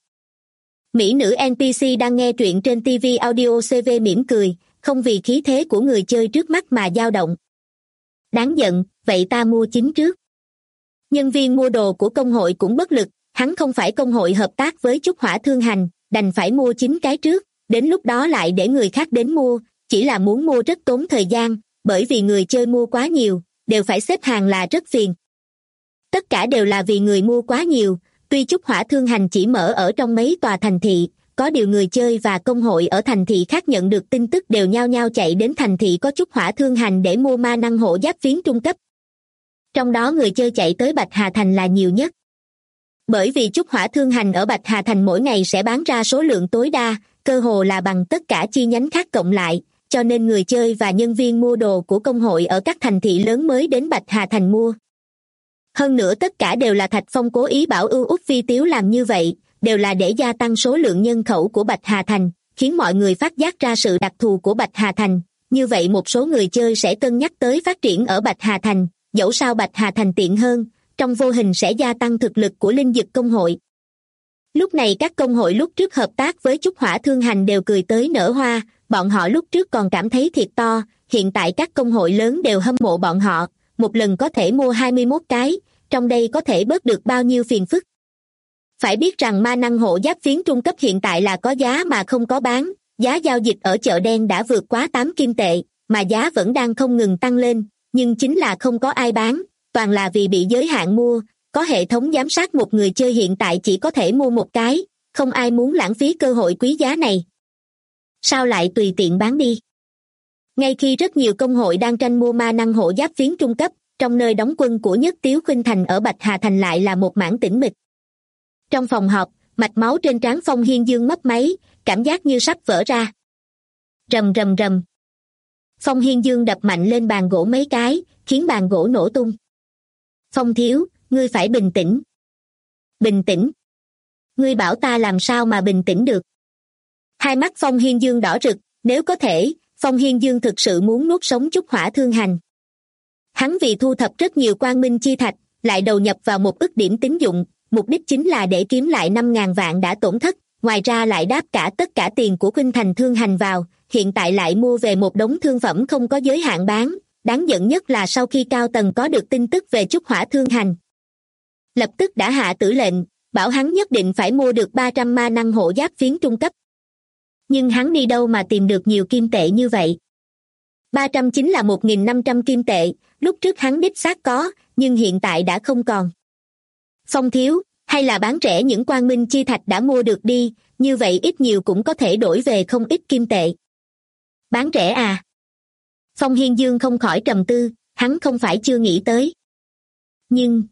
Mỹ nữ NPC đang nghe truyện trên TV Audio CV mỉm cười, không vì khí thế của người chơi trước mắt mà dao động. Đáng giận, vậy ta mua 9 trước. Nhân viên mua đồ của công hội cũng bất lực, hắn không phải công hội hợp tác với trúc hỏa thương hành, đành phải mua 9 cái trước, đến lúc đó lại để người khác đến mua, chỉ là muốn mua rất tốn thời gian, bởi vì người chơi mua quá nhiều, đều phải xếp hàng là rất phiền. Tất cả đều là vì người mua quá nhiều, tuy trúc hỏa thương hành chỉ mở ở trong mấy tòa thành thị, có điều người chơi và công hội ở thành thị khác nhận được tin tức đều nhao nhao chạy đến thành thị có trúc hỏa thương hành để mua ma năng hộ giáp phiến trung cấp. Trong đó người chơi chạy tới Bạch Hà Thành là nhiều nhất. Bởi vì trúc hỏa thương hành ở Bạch Hà Thành mỗi ngày sẽ bán ra số lượng tối đa, cơ hồ là bằng tất cả chi nhánh khác cộng lại, cho nên người chơi và nhân viên mua đồ của công hội ở các thành thị lớn mới đến Bạch Hà Thành mua. Hơn nữa tất cả đều là Thạch Phong cố ý bảo ưu Úc Phi Tiếu làm như vậy, đều là để gia tăng số lượng nhân khẩu của Bạch Hà Thành, khiến mọi người phát giác ra sự đặc thù của Bạch Hà Thành. Như vậy một số người chơi sẽ cân nhắc tới phát triển ở Bạch Hà Thành, dẫu sao Bạch Hà Thành tiện hơn, trong vô hình sẽ gia tăng thực lực của linh dực công hội. Lúc này các công hội lúc trước hợp tác với trúc hỏa thương hành đều cười tới nở hoa, bọn họ lúc trước còn cảm thấy thiệt to, hiện tại các công hội lớn đều hâm mộ bọn họ, một lần có thể mua 21 cái, trong đây có thể bớt được bao nhiêu phiền phức. Phải biết rằng ma năng hộ giáp phiến trung cấp hiện tại là có giá mà không có bán, giá giao dịch ở chợ đen đã vượt quá 8 kim tệ, mà giá vẫn đang không ngừng tăng lên, nhưng chính là không có ai bán, toàn là vì bị giới hạn mua, có hệ thống giám sát một người chơi hiện tại chỉ có thể mua một cái, không ai muốn lãng phí cơ hội quý giá này. Sao lại tùy tiện bán đi? Ngay khi rất nhiều công hội đang tranh mua ma năng hộ giáp phiến trung cấp, trong nơi đóng quân của Nhất Tiếu Khuynh Thành ở Bạch Hà Thành lại là một mảng tĩnh mịch. Trong phòng họp, mạch máu trên trán Phong Hiên Dương mấp máy, cảm giác như sắp vỡ ra. Rầm rầm rầm. Phong Hiên Dương đập mạnh lên bàn gỗ mấy cái, khiến bàn gỗ nổ tung. Phong thiếu, ngươi phải bình tĩnh. Bình tĩnh? Ngươi bảo ta làm sao mà bình tĩnh được? Hai mắt Phong Hiên Dương đỏ rực, nếu có thể, Phong Hiên Dương thực sự muốn nuốt sống Chúc Hỏa Thương Hành. Hắn vì thu thập rất nhiều quang minh chi thạch, lại đầu nhập vào 1 ức điểm tín dụng, mục đích chính là để kiếm lại 5.000 vạn đã tổn thất, ngoài ra lại đáp cả tất cả tiền của Khuynh Thành Thương Hành vào, hiện tại lại mua về một đống thương phẩm không có giới hạn bán. Đáng giận nhất là sau khi cao tầng có được tin tức về Chúc Hỏa Thương Hành, lập tức đã hạ tử lệnh, bảo hắn nhất định phải mua được 300 ma năng hộ giáp phiến trung cấp. Nhưng hắn đi đâu mà tìm được nhiều kim tệ như vậy? 300 chính là 1.500 kim tệ, lúc trước hắn đích xác có, nhưng hiện tại đã không còn. Phong thiếu, hay là bán rẻ những quang minh chi thạch đã mua được đi, như vậy ít nhiều cũng có thể đổi về không ít kim tệ. Bán rẻ à? Phong Hiên Dương không khỏi trầm tư, hắn không phải chưa nghĩ tới. Nhưng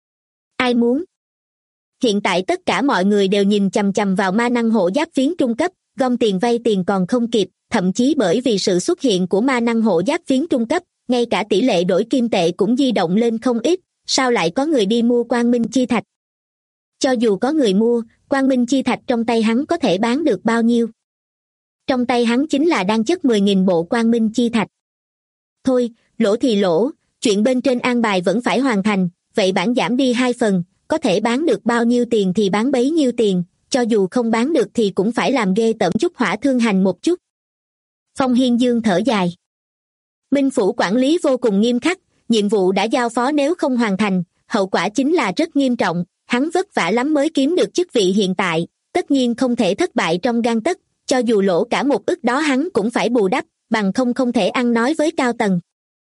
ai muốn? Hiện tại tất cả mọi người đều nhìn chằm chằm vào ma năng hộ giáp phiến trung cấp, gom tiền vay tiền còn không kịp, thậm chí bởi vì sự xuất hiện của ma năng hộ giáp phiến trung cấp, ngay cả tỷ lệ đổi kim tệ cũng di động lên không ít, sao lại có người đi mua quang minh chi thạch? Cho dù có người mua, quang minh chi thạch trong tay hắn có thể bán được bao nhiêu? Trong tay hắn chính là đang chất 10.000 bộ quang minh chi thạch. Thôi, lỗ thì lỗ, chuyện bên trên an bài vẫn phải hoàn thành, vậy bản giảm đi 2 phần, có thể bán được bao nhiêu tiền thì bán bấy nhiêu tiền, cho dù không bán được thì cũng phải làm ghê tởm Chúc Hỏa Thương Hành một chút. Phong Hiên Dương thở dài. Minh phủ quản lý vô cùng nghiêm khắc, nhiệm vụ đã giao phó nếu không hoàn thành, hậu quả chính là rất nghiêm trọng, hắn vất vả lắm mới kiếm được chức vị hiện tại, tất nhiên không thể thất bại trong gang tấc, cho dù lỗ cả 1 ức đó hắn cũng phải bù đắp, bằng không thể ăn nói với cao tầng.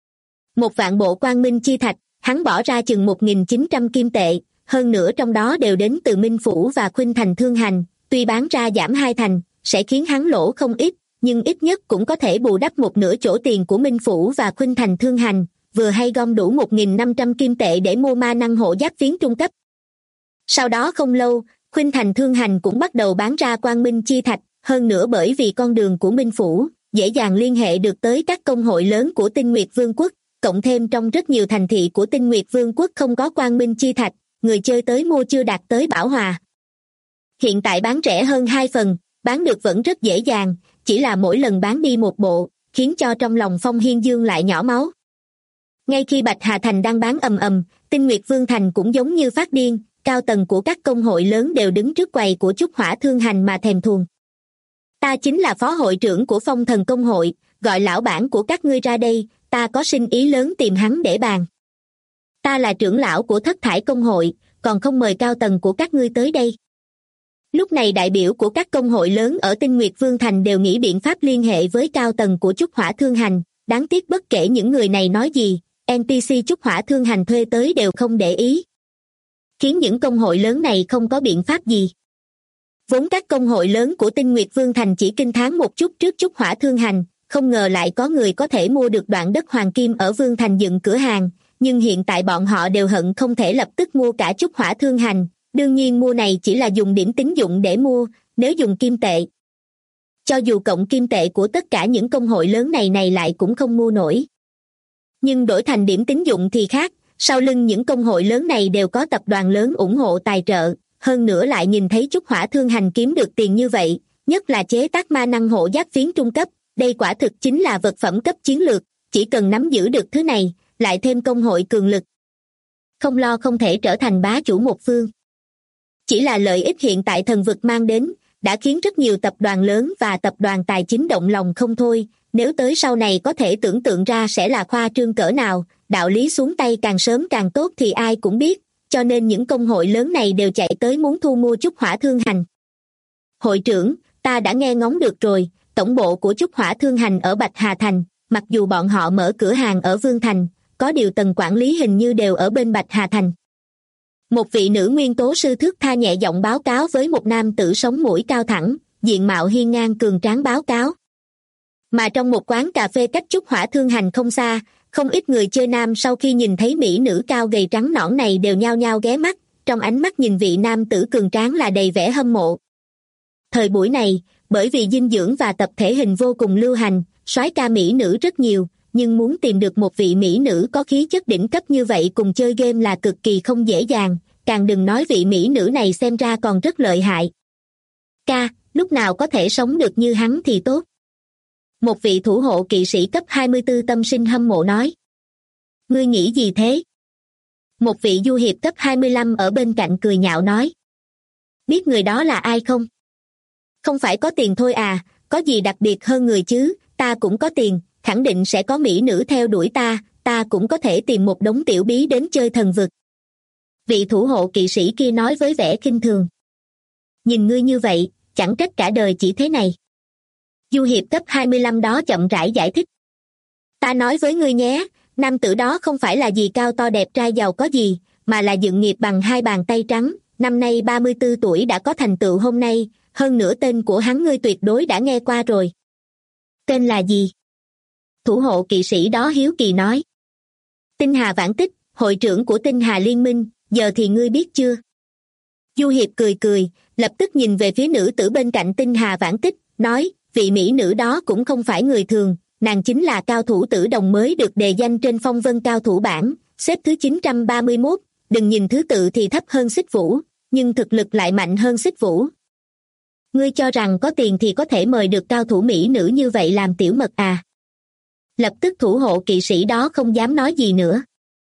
1 vạn bộ quang minh chi thạch, hắn bỏ ra chừng 1.900 kim tệ, hơn nữa trong đó đều đến từ Minh Phủ và Khuynh Thành Thương Hành, tuy bán ra giảm 2 thành, sẽ khiến hắn lỗ không ít, nhưng ít nhất cũng có thể bù đắp 1/2 chỗ tiền của Minh Phủ và Khuynh Thành Thương Hành, vừa hay gom đủ 1.500 kim tệ để mua ma năng hộ giáp phiến trung cấp. Sau đó không lâu, Khuynh Thành Thương Hành cũng bắt đầu bán ra quang minh chi thạch, hơn nữa bởi vì con đường của Minh Phủ, dễ dàng liên hệ được tới các công hội lớn của Tinh Nguyệt Vương quốc, cộng thêm trong rất nhiều thành thị của Tinh Nguyệt Vương quốc không có quang minh chi thạch, người chơi tới mua chưa đạt tới bảo hòa. Hiện tại bán rẻ hơn 2 phần, bán được vẫn rất dễ dàng, chỉ là mỗi lần bán đi 1 bộ, khiến cho trong lòng Phong Hiên Dương lại nhỏ máu. Ngay khi Bạch Hà Thành đang bán ầm ầm, Tinh Nguyệt Vương Thành cũng giống như phát điên, cao tầng của các công hội lớn đều đứng trước quầy của Chúc Hỏa Thương Hành mà thèm thuồng. Ta chính là phó hội trưởng của Phong Thần Công hội, gọi lão bản của các ngươi ra đây, ta có sinh ý lớn tìm hắn để bàn. Ta là trưởng lão của Thất Thải Công hội, còn không mời cao tầng của các ngươi tới đây. Lúc này đại biểu của các công hội lớn ở Tinh Nguyệt Vương Thành đều nghĩ biện pháp liên hệ với cao tầng của Chúc Hỏa Thương Hành, đáng tiếc bất kể những người này nói gì, NPC Chúc Hỏa Thương Hành thuê tới đều không để ý, khiến những công hội lớn này không có biện pháp gì. Vốn các công hội lớn của Tinh Nguyệt Vương Thành chỉ kinh thán một chút trước Chúc Hỏa Thương Hành, không ngờ lại có người có thể mua được đoạn đất hoàng kim ở Vương Thành dựng cửa hàng, nhưng hiện tại bọn họ đều hận không thể lập tức mua cả Chúc Hỏa Thương Hành, đương nhiên mua này chỉ là dùng điểm tín dụng để mua, nếu dùng kim tệ. Cho dù cộng kim tệ của tất cả những công hội lớn này lại cũng không mua nổi. Nhưng đổi thành điểm tín dụng thì khác, sau lưng những công hội lớn này đều có tập đoàn lớn ủng hộ tài trợ, hơn nữa lại nhìn thấy Chúc Hỏa Thương Hành kiếm được tiền như vậy, nhất là chế tác ma năng hộ giáp phiến trung cấp, đây quả thực chính là vật phẩm cấp chiến lược, chỉ cần nắm giữ được thứ này, lại thêm công hội cường lực, không lo không thể trở thành bá chủ một phương. Chỉ là lợi ích hiện tại thần vực mang đến, đã khiến rất nhiều tập đoàn lớn và tập đoàn tài chính động lòng không thôi, nếu tới sau này có thể tưởng tượng ra sẽ là khoa trương cỡ nào, đạo lý xuống tay càng sớm càng tốt thì ai cũng biết, cho nên những công hội lớn này đều chạy tới muốn thu mua Chúc Hỏa Thương Hành. Hội trưởng, ta đã nghe ngóng được rồi, tổng bộ của Chúc Hỏa Thương Hành ở Bạch Hà Thành, mặc dù bọn họ mở cửa hàng ở Vương Thành, có điều tầng quản lý hình như đều ở bên Bạch Hà Thành. Một vị nữ nguyên tố sư thước tha nhẹ giọng báo cáo với một nam tử sống mũi cao thẳng, diện mạo hiên ngang cường tráng báo cáo. Mà trong một quán cà phê cách Chúc Hỏa Thương Hành không xa, không ít người chơi nam sau khi nhìn thấy mỹ nữ cao gầy trắng nõn này đều nhao nhao ghé mắt, trong ánh mắt nhìn vị nam tử cường tráng là đầy vẻ hâm mộ. Thời buổi này, bởi vì dinh dưỡng và tập thể hình vô cùng lưu hành, soái ca mỹ nữ rất nhiều, nhưng muốn tìm được một vị mỹ nữ có khí chất đỉnh cấp như vậy cùng chơi game là cực kỳ không dễ dàng, càng đừng nói vị mỹ nữ này xem ra còn rất lợi hại. Ca, lúc nào có thể sống được như hắn thì tốt. Một vị thủ hộ kỵ sĩ cấp 24 tâm sinh hâm mộ nói. Ngươi nghĩ gì thế? Một vị du hiệp cấp 25 ở bên cạnh cười nhạo nói. Biết người đó là ai không? Không phải có tiền thôi à, có gì đặc biệt hơn người chứ, ta cũng có tiền, khẳng định sẽ có mỹ nữ theo đuổi ta cũng có thể tìm một đống tiểu bí đến chơi thần vực. Vị thủ hộ kỵ sĩ kia nói với vẻ khinh thường. Nhìn ngươi như vậy, chẳng trách cả đời chỉ thế này. Du hiệp cấp 25 đó chậm rãi giải thích. Ta nói với ngươi nhé, nam tử đó không phải là gì cao to đẹp trai giàu có gì, mà là dựng nghiệp bằng hai bàn tay trắng, năm nay 34 tuổi đã có thành tựu hôm nay, hơn nữa tên của hắn ngươi tuyệt đối đã nghe qua rồi. Tên là gì? Thủ hộ kỵ sĩ đó hiếu kỳ nói. Tinh Hà Vãn Tích, hội trưởng của Tinh Hà Liên Minh, giờ thì ngươi biết chưa? Du hiệp cười cười, lập tức nhìn về phía nữ tử bên cạnh Tinh Hà Vãn Tích, nói, vị mỹ nữ đó cũng không phải người thường, nàng chính là cao thủ Tử Đồng mới được đề danh trên phong vân cao thủ bảng, xếp thứ 931, đừng nhìn thứ tự thì thấp hơn Xích Vũ, nhưng thực lực lại mạnh hơn Xích Vũ. Ngươi cho rằng có tiền thì có thể mời được cao thủ mỹ nữ như vậy làm tiểu mật à? Lập tức thủ hộ kỵ sĩ đó không dám nói gì nữa.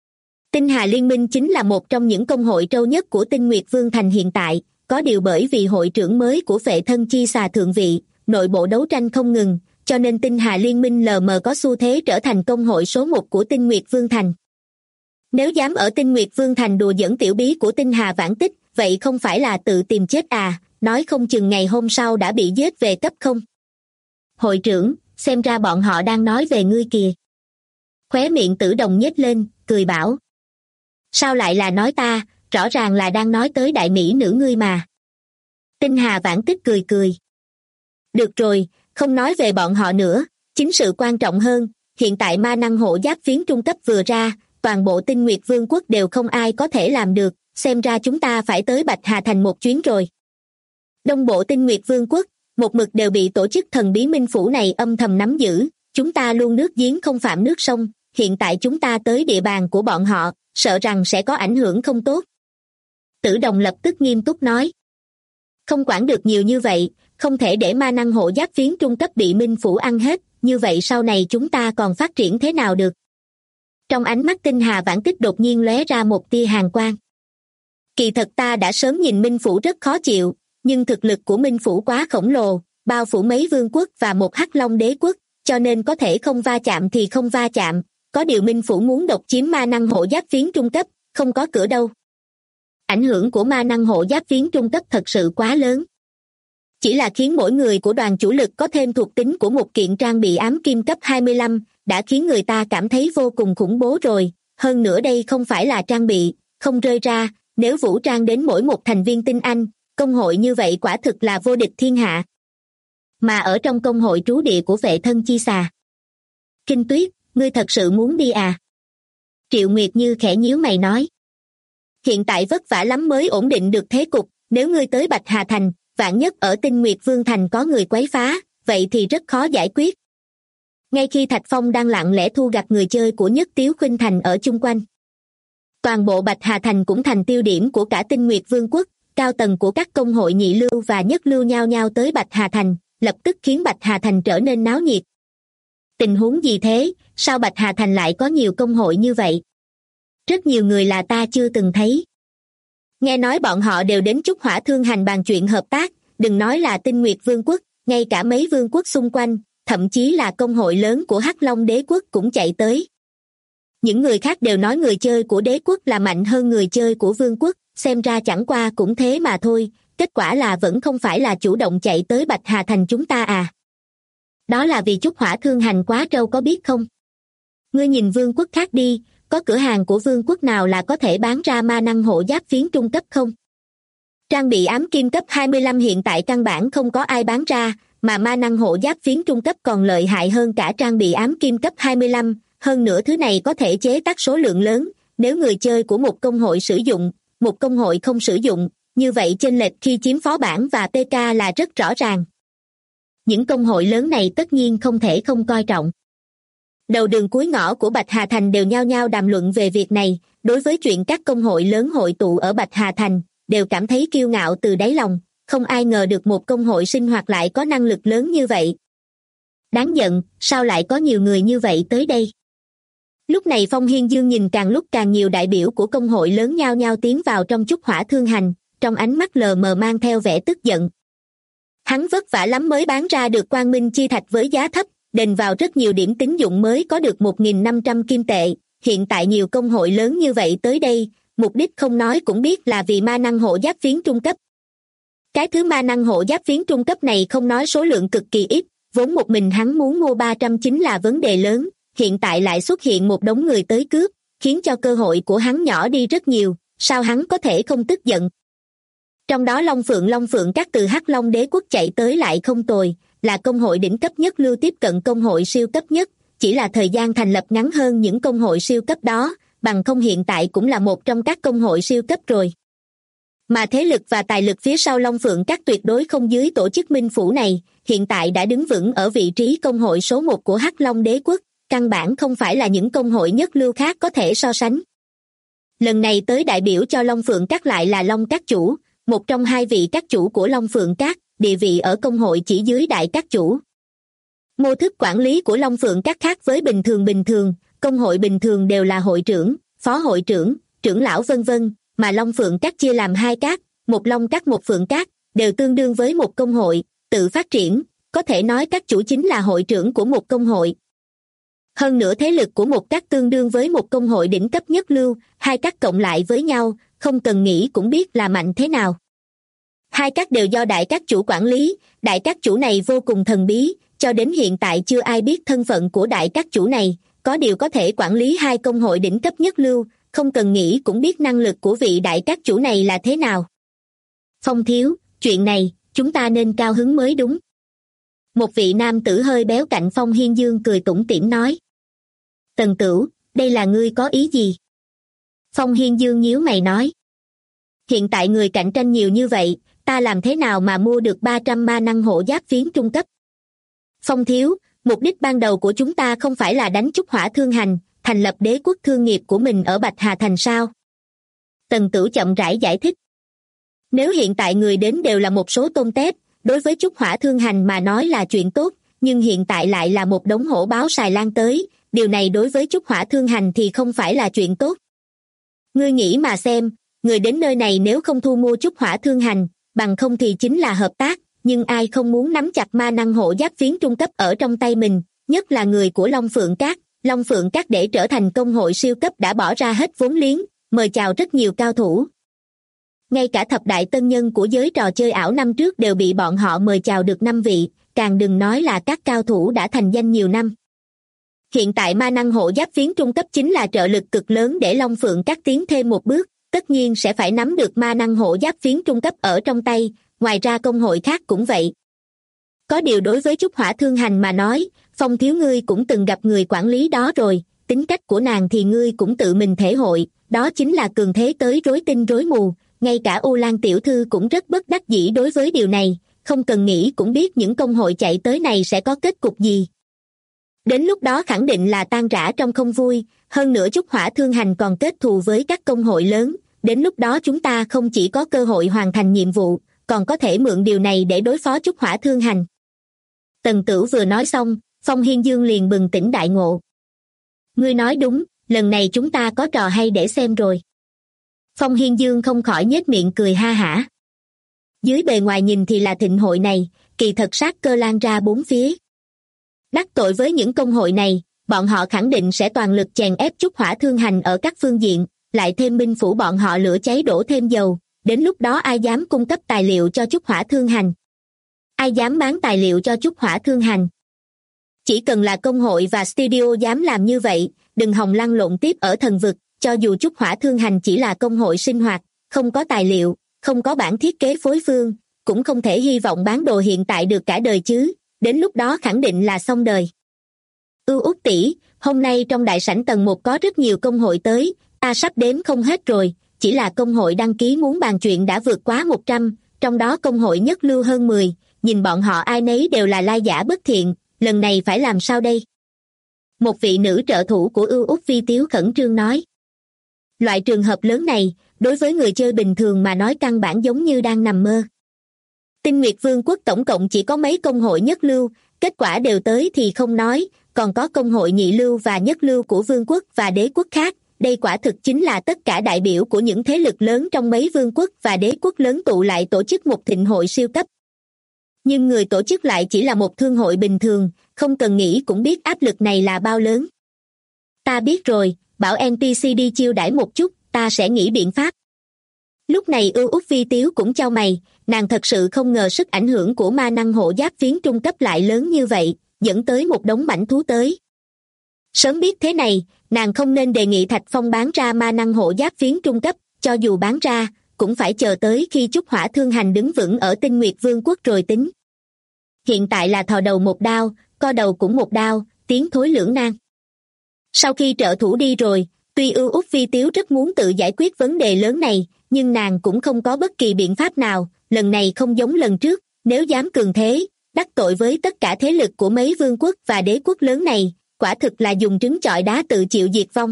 Tinh Hà Liên Minh chính là một trong những công hội trâu nhất của Tinh Nguyệt Vương Thành hiện tại, có điều bởi vì hội trưởng mới của Phệ Thân Chi Xà thượng vị, nội bộ đấu tranh không ngừng, cho nên Tinh Hà Liên Minh lờ mờ có xu thế trở thành công hội số 1 của Tinh Nguyệt Vương Thành. Nếu dám ở Tinh Nguyệt Vương Thành đùa giỡn tiểu bí của Tinh Hà Vãn Tích, vậy không phải là tự tìm chết à, nói không chừng ngày hôm sau đã bị giết về cấp không. Hội trưởng, xem ra bọn họ đang nói về ngươi kìa. Khóe miệng Tử Đồng nhếch lên, cười bảo. Sao lại là nói ta, rõ ràng là đang nói tới đại mỹ nữ ngươi mà. Tinh Hà Vãn Tích cười cười. Được rồi, không nói về bọn họ nữa, chính sự quan trọng hơn, hiện tại ma năng hộ giáp phiến trung cấp vừa ra, toàn bộ Tinh Nguyệt Vương quốc đều không ai có thể làm được, xem ra chúng ta phải tới Bạch Hà Thành một chuyến rồi. Đông bộ Tinh Nguyệt Vương quốc, một mực đều bị tổ chức thần bí minh phủ này âm thầm nắm giữ, chúng ta luôn nước giếng không phạm nước sông, hiện tại chúng ta tới địa bàn của bọn họ, sợ rằng sẽ có ảnh hưởng không tốt. Tử Đồng lập tức nghiêm túc nói. Không quản được nhiều như vậy, không thể để ma năng hộ giáp phiến trung cấp bị minh phủ ăn hết, như vậy sau này chúng ta còn phát triển thế nào được? Trong ánh mắt Tinh Hà Vãn Tích đột nhiên lóe ra một tia hàn quang. Kỳ thật ta đã sớm nhìn minh phủ rất khó chịu, nhưng thực lực của minh phủ quá khổng lồ, bao phủ mấy vương quốc và một Hắc Long đế quốc, cho nên có thể không va chạm thì không va chạm, có điều minh phủ muốn độc chiếm ma năng hộ giáp phiến trung cấp, không có cửa đâu. Ảnh hưởng của ma năng hộ giáp phiến trung cấp thật sự quá lớn. Chỉ là khiến mỗi người của đoàn chủ lực có thêm thuộc tính của một kiện trang bị ám kim cấp 25, đã khiến người ta cảm thấy vô cùng khủng bố rồi, hơn nữa đây không phải là trang bị, không rơi ra, nếu vũ trang đến mỗi một thành viên tinh anh, công hội như vậy quả thực là vô địch thiên hạ. Mà ở trong công hội trú địa của Phệ Thân Chi Xà. Kinh Tuyết, ngươi thật sự muốn đi à? Triệu Nguyệt Như khẽ nhíu mày nói. Hiện tại vất vả lắm mới ổn định được thế cục, nếu ngươi tới Bạch Hà Thành, vạn nhất ở Tinh Nguyệt Vương Thành có người quấy phá, vậy thì rất khó giải quyết. Ngay khi Thạch Phong đang lặng lẽ thu gặt người chơi của Nhất Tiếu Khuynh Thành ở chung quanh, toàn bộ Bạch Hà Thành cũng thành tiêu điểm của cả Tinh Nguyệt Vương quốc, cao tầng của các công hội nhị lưu và nhất lưu nhao nhao tới Bạch Hà Thành, lập tức khiến Bạch Hà Thành trở nên náo nhiệt. Tình huống gì thế, sao Bạch Hà Thành lại có nhiều công hội như vậy? Rất nhiều người là ta chưa từng thấy. Nghe nói bọn họ đều đến Trúc Hỏa Thương Hành bàn chuyện hợp tác, đừng nói là Tinh Nguyệt Vương quốc, ngay cả mấy vương quốc xung quanh, thậm chí là công hội lớn của Hắc Long đế quốc cũng chạy tới. Những người khác đều nói người chơi của đế quốc là mạnh hơn người chơi của vương quốc, xem ra chẳng qua cũng thế mà thôi, kết quả là vẫn không phải là chủ động chạy tới Bạch Hà Thành chúng ta à. Đó là vì Trúc Hỏa Thương Hành quá trâu có biết không? Ngươi nhìn vương quốc khác đi, có cửa hàng của vương quốc nào là có thể bán ra ma năng hộ giáp phiến trung cấp không? Trang bị ám kim cấp 25 hiện tại căn bản không có ai bán ra, mà ma năng hộ giáp phiến trung cấp còn lợi hại hơn cả trang bị ám kim cấp 25, hơn nữa thứ này có thể chế tác số lượng lớn, nếu người chơi của một công hội sử dụng, một công hội không sử dụng, như vậy chênh lệch khi chiếm phó bản và PK là rất rõ ràng. Những công hội lớn này tất nhiên không thể không coi trọng. Đầu đường cuối ngõ của Bạch Hà Thành đều nhao nhao đàm luận về việc này, đối với chuyện các công hội lớn hội tụ ở Bạch Hà Thành, đều cảm thấy kiêu ngạo từ đáy lòng, không ai ngờ được một công hội sinh hoạt lại có năng lực lớn như vậy. Đáng giận, sao lại có nhiều người như vậy tới đây? Lúc này Phong Hiên Dương nhìn càng lúc càng nhiều đại biểu của công hội lớn nhao nhao tiến vào trong Trúc Hỏa Thương Hành, trong ánh mắt lờ mờ mang theo vẻ tức giận. Hắn vất vả lắm mới bán ra được Quang Minh Chi Thạch với giá thấp, đền vào rất nhiều điểm tín dụng mới có được 1.500 kim tệ, hiện tại nhiều công hội lớn như vậy tới đây, mục đích không nói cũng biết là vì ma năng hộ giáp phiến trung cấp. Cái thứ ma năng hộ giáp phiến trung cấp này không nói số lượng cực kỳ ít, vốn một mình hắn muốn mua 300 chính là vấn đề lớn, hiện tại lại xuất hiện một đống người tới cướp, khiến cho cơ hội của hắn nhỏ đi rất nhiều, sao hắn có thể không tức giận. Trong đó Long Phượng các từ Hắc Long Đế quốc chạy tới lại không tồi, là công hội đỉnh cấp nhất lưu tiếp cận công hội siêu cấp nhất, chỉ là thời gian thành lập ngắn hơn những công hội siêu cấp đó, bằng không hiện tại cũng là một trong các công hội siêu cấp rồi. Mà thế lực và tài lực phía sau Long Phượng các tuyệt đối không dưới tổ chức Minh Phủ này, hiện tại đã đứng vững ở vị trí công hội số 1 của Hắc Long Đế quốc, căn bản không phải là những công hội nhất lưu khác có thể so sánh. Lần này tới đại biểu cho Long Phượng các lại là Long các chủ, một trong hai vị các chủ của Long Phượng các, địa vị ở công hội chỉ dưới đại các chủ. Mô thức quản lý của Long Phượng các khác với bình thường, công hội bình thường đều là hội trưởng, phó hội trưởng, trưởng lão vân vân, mà Long Phượng các chia làm hai các, một Long các một Phượng các, đều tương đương với một công hội, tự phát triển, có thể nói các chủ chính là hội trưởng của một công hội. Hơn nữa thế lực của một các tương đương với một công hội đỉnh cấp nhất lưu, hai các cộng lại với nhau, không cần nghĩ cũng biết là mạnh thế nào. Hai các đều do đại các chủ quản lý, đại các chủ này vô cùng thần bí, cho đến hiện tại chưa ai biết thân phận của đại các chủ này, có điều có thể quản lý hai công hội đỉnh cấp nhất lưu, không cần nghĩ cũng biết năng lực của vị đại các chủ này là thế nào. Phong thiếu, chuyện này, chúng ta nên cao hứng mới đúng. Một vị nam tử hơi béo cạnh Phong Hiên Dương cười tủm tỉm nói. Tần Tửu, đây là ngươi có ý gì? Phong Hiên Dương nhíu mày nói. Hiện tại người cạnh tranh nhiều như vậy, ta làm thế nào mà mua được 300 ma năng hộ giáp phiến trung cấp? Phong thiếu, mục đích ban đầu của chúng ta không phải là đánh Trúc Hỏa Thương Hành, thành lập đế quốc thương nghiệp của mình ở Bạch Hà Thành sao? Tần Tửu chậm rãi giải thích. Nếu hiện tại người đến đều là một số tôm tép, đối với Trúc Hỏa Thương Hành mà nói là chuyện tốt, nhưng hiện tại lại là một đống hổ báo xài lan tới, điều này đối với Trúc Hỏa Thương Hành thì không phải là chuyện tốt. Ngươi nghĩ mà xem, người đến nơi này nếu không thu mua Trúc Hỏa Thương Hành, bằng không thì chính là hợp tác, nhưng ai không muốn nắm chặt ma năng hộ giáp phiến trung cấp ở trong tay mình, nhất là người của Long Phượng các. Long Phượng các để trở thành công hội siêu cấp đã bỏ ra hết vốn liếng, mời chào rất nhiều cao thủ. Ngay cả thập đại tân nhân của giới trò chơi ảo năm trước đều bị bọn họ mời chào được 5 vị, càng đừng nói là các cao thủ đã thành danh nhiều năm. Hiện tại ma năng hộ giáp phiến trung cấp chính là trợ lực cực lớn để Long Phượng các tiến thêm một bước, tất nhiên sẽ phải nắm được ma năng hộ giáp phiến trung cấp ở trong tay, ngoài ra công hội khác cũng vậy. Có điều đối với Trúc Hỏa Thương Hành mà nói, Phong thiếu ngươi cũng từng gặp người quản lý đó rồi, tính cách của nàng thì ngươi cũng tự mình thể hội, đó chính là cường thế tới rối tinh rối mù, ngay cả U Lan tiểu thư cũng rất bất đắc dĩ đối với điều này, không cần nghĩ cũng biết những công hội chạy tới này sẽ có kết cục gì. Đến lúc đó khẳng định là tan rã trong không vui, hơn nữa Trúc Hỏa Thương Hành còn kết thù với các công hội lớn, đến lúc đó chúng ta không chỉ có cơ hội hoàn thành nhiệm vụ, còn có thể mượn điều này để đối phó Trúc Hỏa Thương Hành. Tần Tửu vừa nói xong, Phong Hiên Dương liền bừng tỉnh đại ngộ. Ngươi nói đúng, lần này chúng ta có trò hay để xem rồi. Phong Hiên Dương không khỏi nhếch miệng cười ha hả. Dưới bề ngoài nhìn thì là thịnh hội này, kỳ thật sát cơ lan ra bốn phía. Đắc tội với những công hội này, bọn họ khẳng định sẽ toàn lực chèn ép Trúc Hỏa Thương Hành ở các phương diện, lại thêm Minh Phủ bọn họ lửa cháy đổ thêm dầu, đến lúc đó ai dám cung cấp tài liệu cho Trúc Hỏa Thương Hành? Ai dám bán tài liệu cho Trúc Hỏa Thương Hành? Chỉ cần là công hội và studio dám làm như vậy, đừng hòng lăn lộn tiếp ở thần vực, cho dù Trúc Hỏa Thương Hành chỉ là công hội sinh hoạt, không có tài liệu, không có bản thiết kế phối phương, cũng không thể hy vọng bán đồ hiện tại được cả đời chứ, đến lúc đó khẳng định là xong đời. Út tỷ, hôm nay trong đại sảnh tầng 1 có rất nhiều công hội tới, ta sắp đếm không hết rồi, chỉ là công hội đăng ký muốn bàn chuyện đã vượt quá 100, trong đó công hội nhất lưu hơn 10, nhìn bọn họ ai nấy đều là lai giả bất thiện, lần này phải làm sao đây? Một vị nữ trợ thủ của Ưu Úc Vi Tiếu khẩn trương nói. Loại trường hợp lớn này, đối với người chơi bình thường mà nói căn bản giống như đang nằm mơ. Tinh Nguyệt Vương quốc tổng cộng chỉ có mấy công hội nhất lưu, kết quả đều tới thì không nói, còn có công hội nhị lưu và nhất lưu của vương quốc và đế quốc khác. Đây quả thực chính là tất cả đại biểu của những thế lực lớn trong mấy vương quốc và đế quốc lớn tụ lại tổ chức một thịnh hội siêu cấp. Nhưng người tổ chức lại chỉ là một thương hội bình thường, không cần nghĩ cũng biết áp lực này là bao lớn. Ta biết rồi, bảo NPC đi chiêu đãi một chút, ta sẽ nghĩ biện pháp. Lúc này Ưu Úc Vi Tiếu cũng chau mày, nàng thật sự không ngờ sức ảnh hưởng của ma năng hộ giáp phiến trung cấp lại lớn như vậy, dẫn tới một đống mãnh thú tới. Sớm biết thế này, nàng không nên đề nghị Thạch Phong bán ra ma năng hộ giáp phiến trung cấp, cho dù bán ra, cũng phải chờ tới khi Chúc Hỏa Thương Hành đứng vững ở Tinh Nguyệt Vương quốc rồi tính. Hiện tại là thò đầu một đao, co đầu cũng một đao, tiến thối lưỡng nan. Sau khi trợ thủ đi rồi, tuy Ưu Úc Vi Tiếu rất muốn tự giải quyết vấn đề lớn này, nhưng nàng cũng không có bất kỳ biện pháp nào, lần này không giống lần trước, nếu dám cường thế, đắc tội với tất cả thế lực của mấy vương quốc và đế quốc lớn này, quả thực là dùng trứng chọi đá tự chịu diệt vong.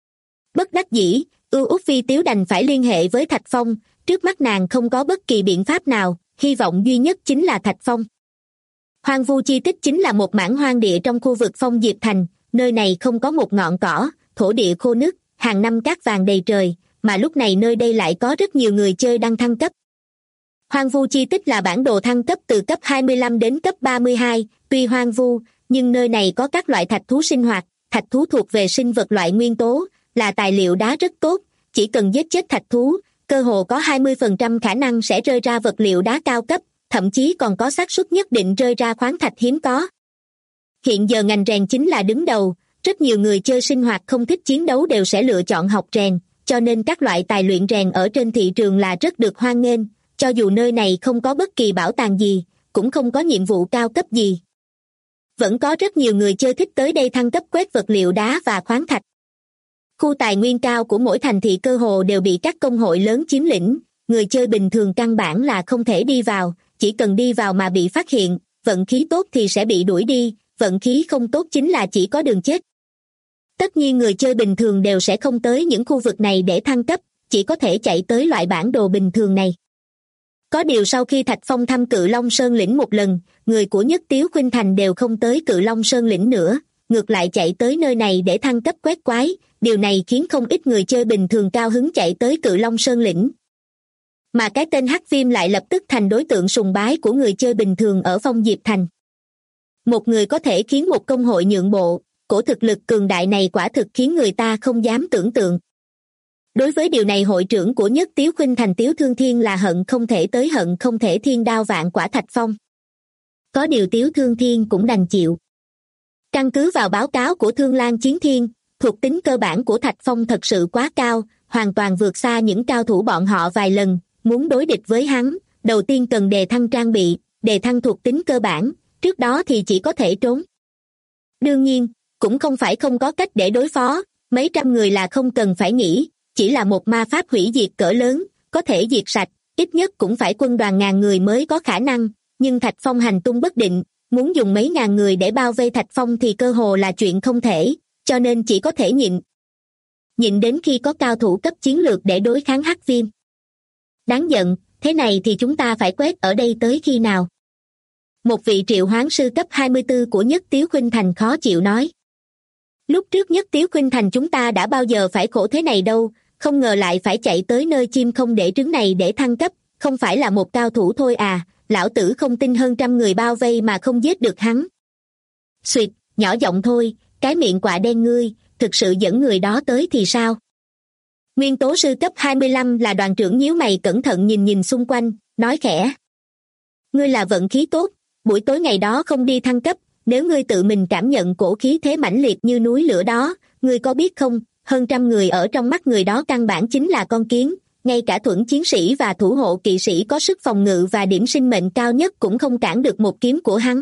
Bất đắc dĩ, Ưu Úc Vi Tiếu đành phải liên hệ với Thạch Phong, trước mắt nàng không có bất kỳ biện pháp nào, hy vọng duy nhất chính là Thạch Phong. Hoang vu chi tích chính là một mảng hoang địa trong khu vực Phong Diệp Thành, nơi này không có một ngọn cỏ, thổ địa khô nứt, hàng năm cát vàng đầy trời, mà lúc này nơi đây lại có rất nhiều người chơi đang thăng cấp. Hoang vu chi tích là bản đồ thăng cấp từ cấp 25 đến cấp 32, tuy hoang vu, nhưng nơi này có các loại thạch thú sinh hoạt, thạch thú thuộc về sinh vật loại nguyên tố, là tài liệu đá rất tốt, chỉ cần giết chết thạch thú, cơ hồ có 20% khả năng sẽ rơi ra vật liệu đá cao cấp, thậm chí còn có xác suất nhất định rơi ra khoáng thạch hiếm có. Hiện giờ ngành rèn chính là đứng đầu, rất nhiều người chơi sinh hoạt không thích chiến đấu đều sẽ lựa chọn học rèn, cho nên các loại tài luyện rèn ở trên thị trường là rất được hoan nghênh, cho dù nơi này không có bất kỳ bảo tàng gì, cũng không có nhiệm vụ cao cấp gì. Vẫn có rất nhiều người chơi thích tới đây thăng cấp quét vật liệu đá và khoáng thạch. Khu tài nguyên cao của mỗi thành thị cơ hồ đều bị các công hội lớn chiếm lĩnh, người chơi bình thường căn bản là không thể đi vào, chỉ cần đi vào mà bị phát hiện, vận khí tốt thì sẽ bị đuổi đi, vận khí không tốt chính là chỉ có đường chết. Tất nhiên người chơi bình thường đều sẽ không tới những khu vực này để thăng cấp, chỉ có thể chạy tới loại bản đồ bình thường này. Có điều sau khi Thạch Phong thăm Cự Long Sơn Lĩnh một lần, người của Nhất Tiếu Khuynh Thành đều không tới Cự Long Sơn Lĩnh nữa, ngược lại chạy tới nơi này để thăng cấp quét quái, điều này khiến không ít người chơi bình thường cao hứng chạy tới Cự Long Sơn Lĩnh. Mà cái tên Hắc Viêm lại lập tức thành đối tượng sùng bái của người chơi bình thường ở Phong Diệp Thành. Một người có thể khiến một công hội nhượng bộ, cổ thực lực cường đại này quả thực khiến người ta không dám tưởng tượng. Đối với điều này hội trưởng của Nhất Tiếu Khuynh Thành Tiếu Thương Thiên là hận không thể tới hận không thể thiên đao vạn quả Thạch Phong. Có điều Tiếu Thương Thiên cũng đành chịu. Căn cứ vào báo cáo của Thương Lan Chiến Thiên, thuộc tính cơ bản của Thạch Phong thật sự quá cao, hoàn toàn vượt xa những cao thủ bọn họ vài lần, muốn đối địch với hắn, đầu tiên cần đề thăng trang bị, đề thăng thuộc tính cơ bản, trước đó thì chỉ có thể trốn. Đương nhiên, cũng không phải không có cách để đối phó, mấy trăm người là không cần phải nghĩ, chỉ là một ma pháp hủy diệt cỡ lớn, có thể diệt sạch, ít nhất cũng phải quân đoàn ngàn người mới có khả năng, nhưng Thạch Phong hành tung bất định, muốn dùng mấy ngàn người để bao vây Thạch Phong thì cơ hồ là chuyện không thể, cho nên chỉ có thể nhịn. Nhịn đến khi có cao thủ cấp chiến lược để đối kháng Hắc Viêm. Đáng giận, thế này thì chúng ta phải quét ở đây tới khi nào? Một vị triệu hoán sư cấp 24 của Nhất Tiếu Khuynh Thành khó chịu nói. Lúc trước Nhất Tiếu Khuynh Thành chúng ta đã bao giờ phải khổ thế này đâu, không ngờ lại phải chạy tới nơi chim không để trứng này để thăng cấp, không phải là một cao thủ thôi à, lão tử không tin hơn trăm người bao vây mà không giết được hắn. Xuyệt, nhỏ giọng thôi, cái miệng quạ đen ngươi, thực sự dẫn người đó tới thì sao? Nguyên tố sư cấp 25 là đoàn trưởng nhíu mày cẩn thận nhìn xung quanh, nói khẽ. Ngươi là vận khí tốt, buổi tối ngày đó không đi thăng cấp, nếu ngươi tự mình cảm nhận cổ khí thế mãnh liệt như núi lửa đó, ngươi có biết không, hơn trăm người ở trong mắt người đó căn bản chính là con kiến, ngay cả thuẫn chiến sĩ và thủ hộ kỵ sĩ có sức phòng ngự và điểm sinh mệnh cao nhất cũng không cản được một kiếm của hắn.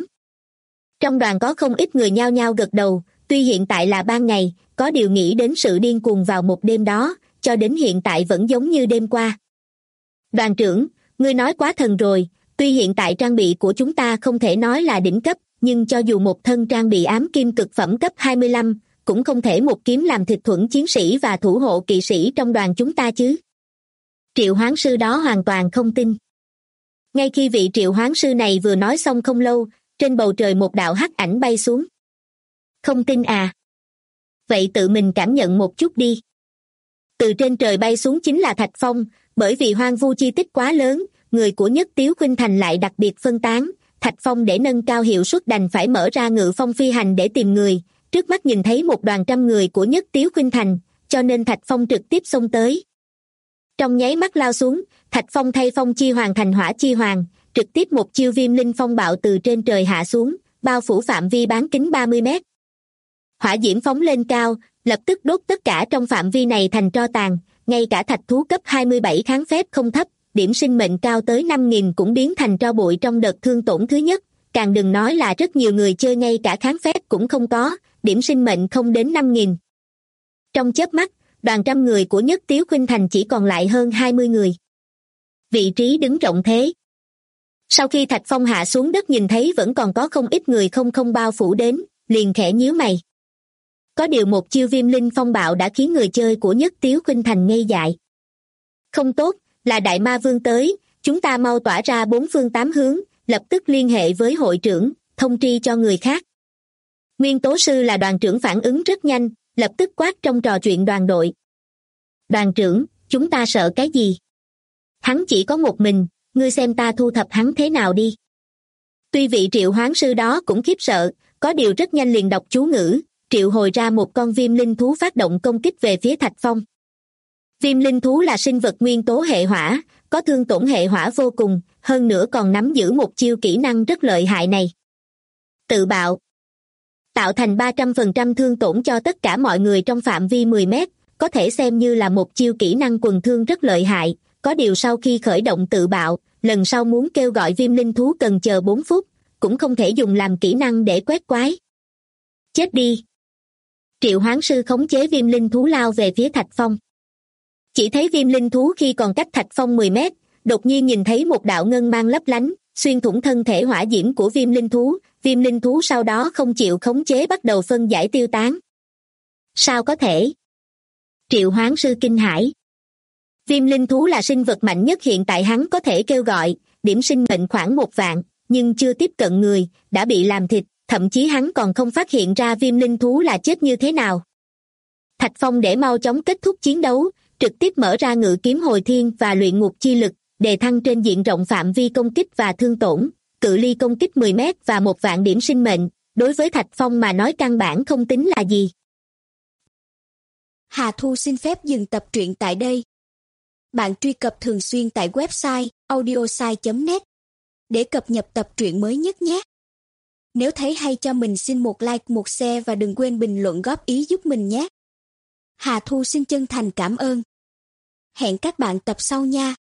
Trong đoàn có không ít người nhao nhao gật đầu, tuy hiện tại là ban ngày, có điều nghĩ đến sự điên cuồng vào một đêm đó, cho đến hiện tại vẫn giống như đêm qua. Đoàn trưởng, ngươi nói quá thần rồi, tuy hiện tại trang bị của chúng ta không thể nói là đỉnh cấp, nhưng cho dù một thân trang bị ám kim cực phẩm cấp 25, cũng không thể một kiếm làm thịt Thuẫn chiến sĩ và thủ hộ kỵ sĩ trong đoàn chúng ta chứ. Triệu hoán sư đó hoàn toàn không tin. Ngay khi vị triệu hoán sư này vừa nói xong không lâu, trên bầu trời một đạo hắc ảnh bay xuống. Không tin à? Vậy tự mình cảm nhận một chút đi. Từ trên trời bay xuống chính là Thạch Phong, bởi vì hoang vu chi tích quá lớn, người của Nhất Tiếu Khuynh Thành lại đặc biệt phân tán. Thạch Phong để nâng cao hiệu suất đành phải mở ra ngự phong phi hành để tìm người, trước mắt nhìn thấy một đoàn trăm người của Nhất Tiếu Khuynh Thành, cho nên Thạch Phong trực tiếp xông tới. Trong nháy mắt lao xuống, Thạch Phong thay phong chi hoàng thành hỏa chi hoàng, trực tiếp một chiêu viêm linh phong bạo từ trên trời hạ xuống, bao phủ phạm vi bán kính 30 mét. Hỏa diễm phóng lên cao, lập tức đốt tất cả trong phạm vi này thành tro tàn, ngay cả thạch thú cấp 27 kháng phép không thấp, điểm sinh mệnh cao tới 5.000 cũng biến thành tro bụi trong đợt thương tổn thứ nhất, càng đừng nói là rất nhiều người chơi ngay cả kháng phép cũng không có, điểm sinh mệnh không đến 5.000. Trong chớp mắt, đoàn trăm người của Nhất Tiếu Khuynh Thành chỉ còn lại hơn 20 người. Vị trí đứng rộng thế. Sau khi Thạch Phong hạ xuống đất nhìn thấy vẫn còn có không ít người không bao phủ đến, liền khẽ nhíu mày. Có điều một chiêu viêm linh phong bạo đã khiến người chơi của Nhất Tiếu Khuynh Thành ngây dại. Không tốt, là Đại Ma Vương tới, chúng ta mau tỏa ra 4 phương 8 hướng, lập tức liên hệ với hội trưởng, thông tri cho người khác. Nguyên tố sư là đoàn trưởng phản ứng rất nhanh, lập tức quát trong trò chuyện đoàn đội. Đoàn trưởng, chúng ta sợ cái gì? Hắn chỉ có một mình, ngươi xem ta thu thập hắn thế nào đi. Tuy vị triệu hoán sư đó cũng khiếp sợ, có điều rất nhanh liền đọc chú ngữ, triệu hồi ra một con viêm linh thú phát động công kích về phía Thạch Phong. Viêm linh thú là sinh vật nguyên tố hệ hỏa, có thương tổn hệ hỏa vô cùng, hơn nữa còn nắm giữ một chiêu kỹ năng rất lợi hại này. Tự bạo. Tạo thành 300% thương tổn cho tất cả mọi người trong phạm vi 10 mét, có thể xem như là một chiêu kỹ năng quần thương rất lợi hại, có điều sau khi khởi động tự bạo, lần sau muốn kêu gọi viêm linh thú cần chờ 4 phút, cũng không thể dùng làm kỹ năng để quét quái. Chết đi. Triệu hoán sư khống chế viêm linh thú lao về phía Thạch Phong. Chỉ thấy viêm linh thú khi còn cách Thạch Phong 10 mét, đột nhiên nhìn thấy một đạo ngân mang lấp lánh, xuyên thủng thân thể hỏa diễm của viêm linh thú sau đó không chịu khống chế bắt đầu phân giải tiêu tán. Sao có thể? Triệu hoán sư kinh hãi. Viêm linh thú là sinh vật mạnh nhất hiện tại, hắn có thể kêu gọi, điểm sinh mệnh khoảng 1 vạn, nhưng chưa tiếp cận người, đã bị làm thịt, thậm chí hắn còn không phát hiện ra viêm linh thú là chết như thế nào. Thạch Phong để mau chóng kết thúc chiến đấu, trực tiếp mở ra ngự kiếm hồi thiên và luyện ngục chi lực, đề thăng trên diện rộng phạm vi công kích và thương tổn, cự ly công kích 10 mét và 1 vạn điểm sinh mệnh, đối với Thạch Phong mà nói căn bản không tính là gì.
Hà Thu xin phép dừng tập truyện tại đây. Bạn truy cập thường xuyên tại website audiosai.net để cập nhật tập truyện mới nhất nhé. Nếu thấy hay cho mình xin một like, một share và đừng quên bình luận góp ý giúp mình nhé. Hà Thu xin chân thành cảm ơn. Hẹn các bạn tập sau nha.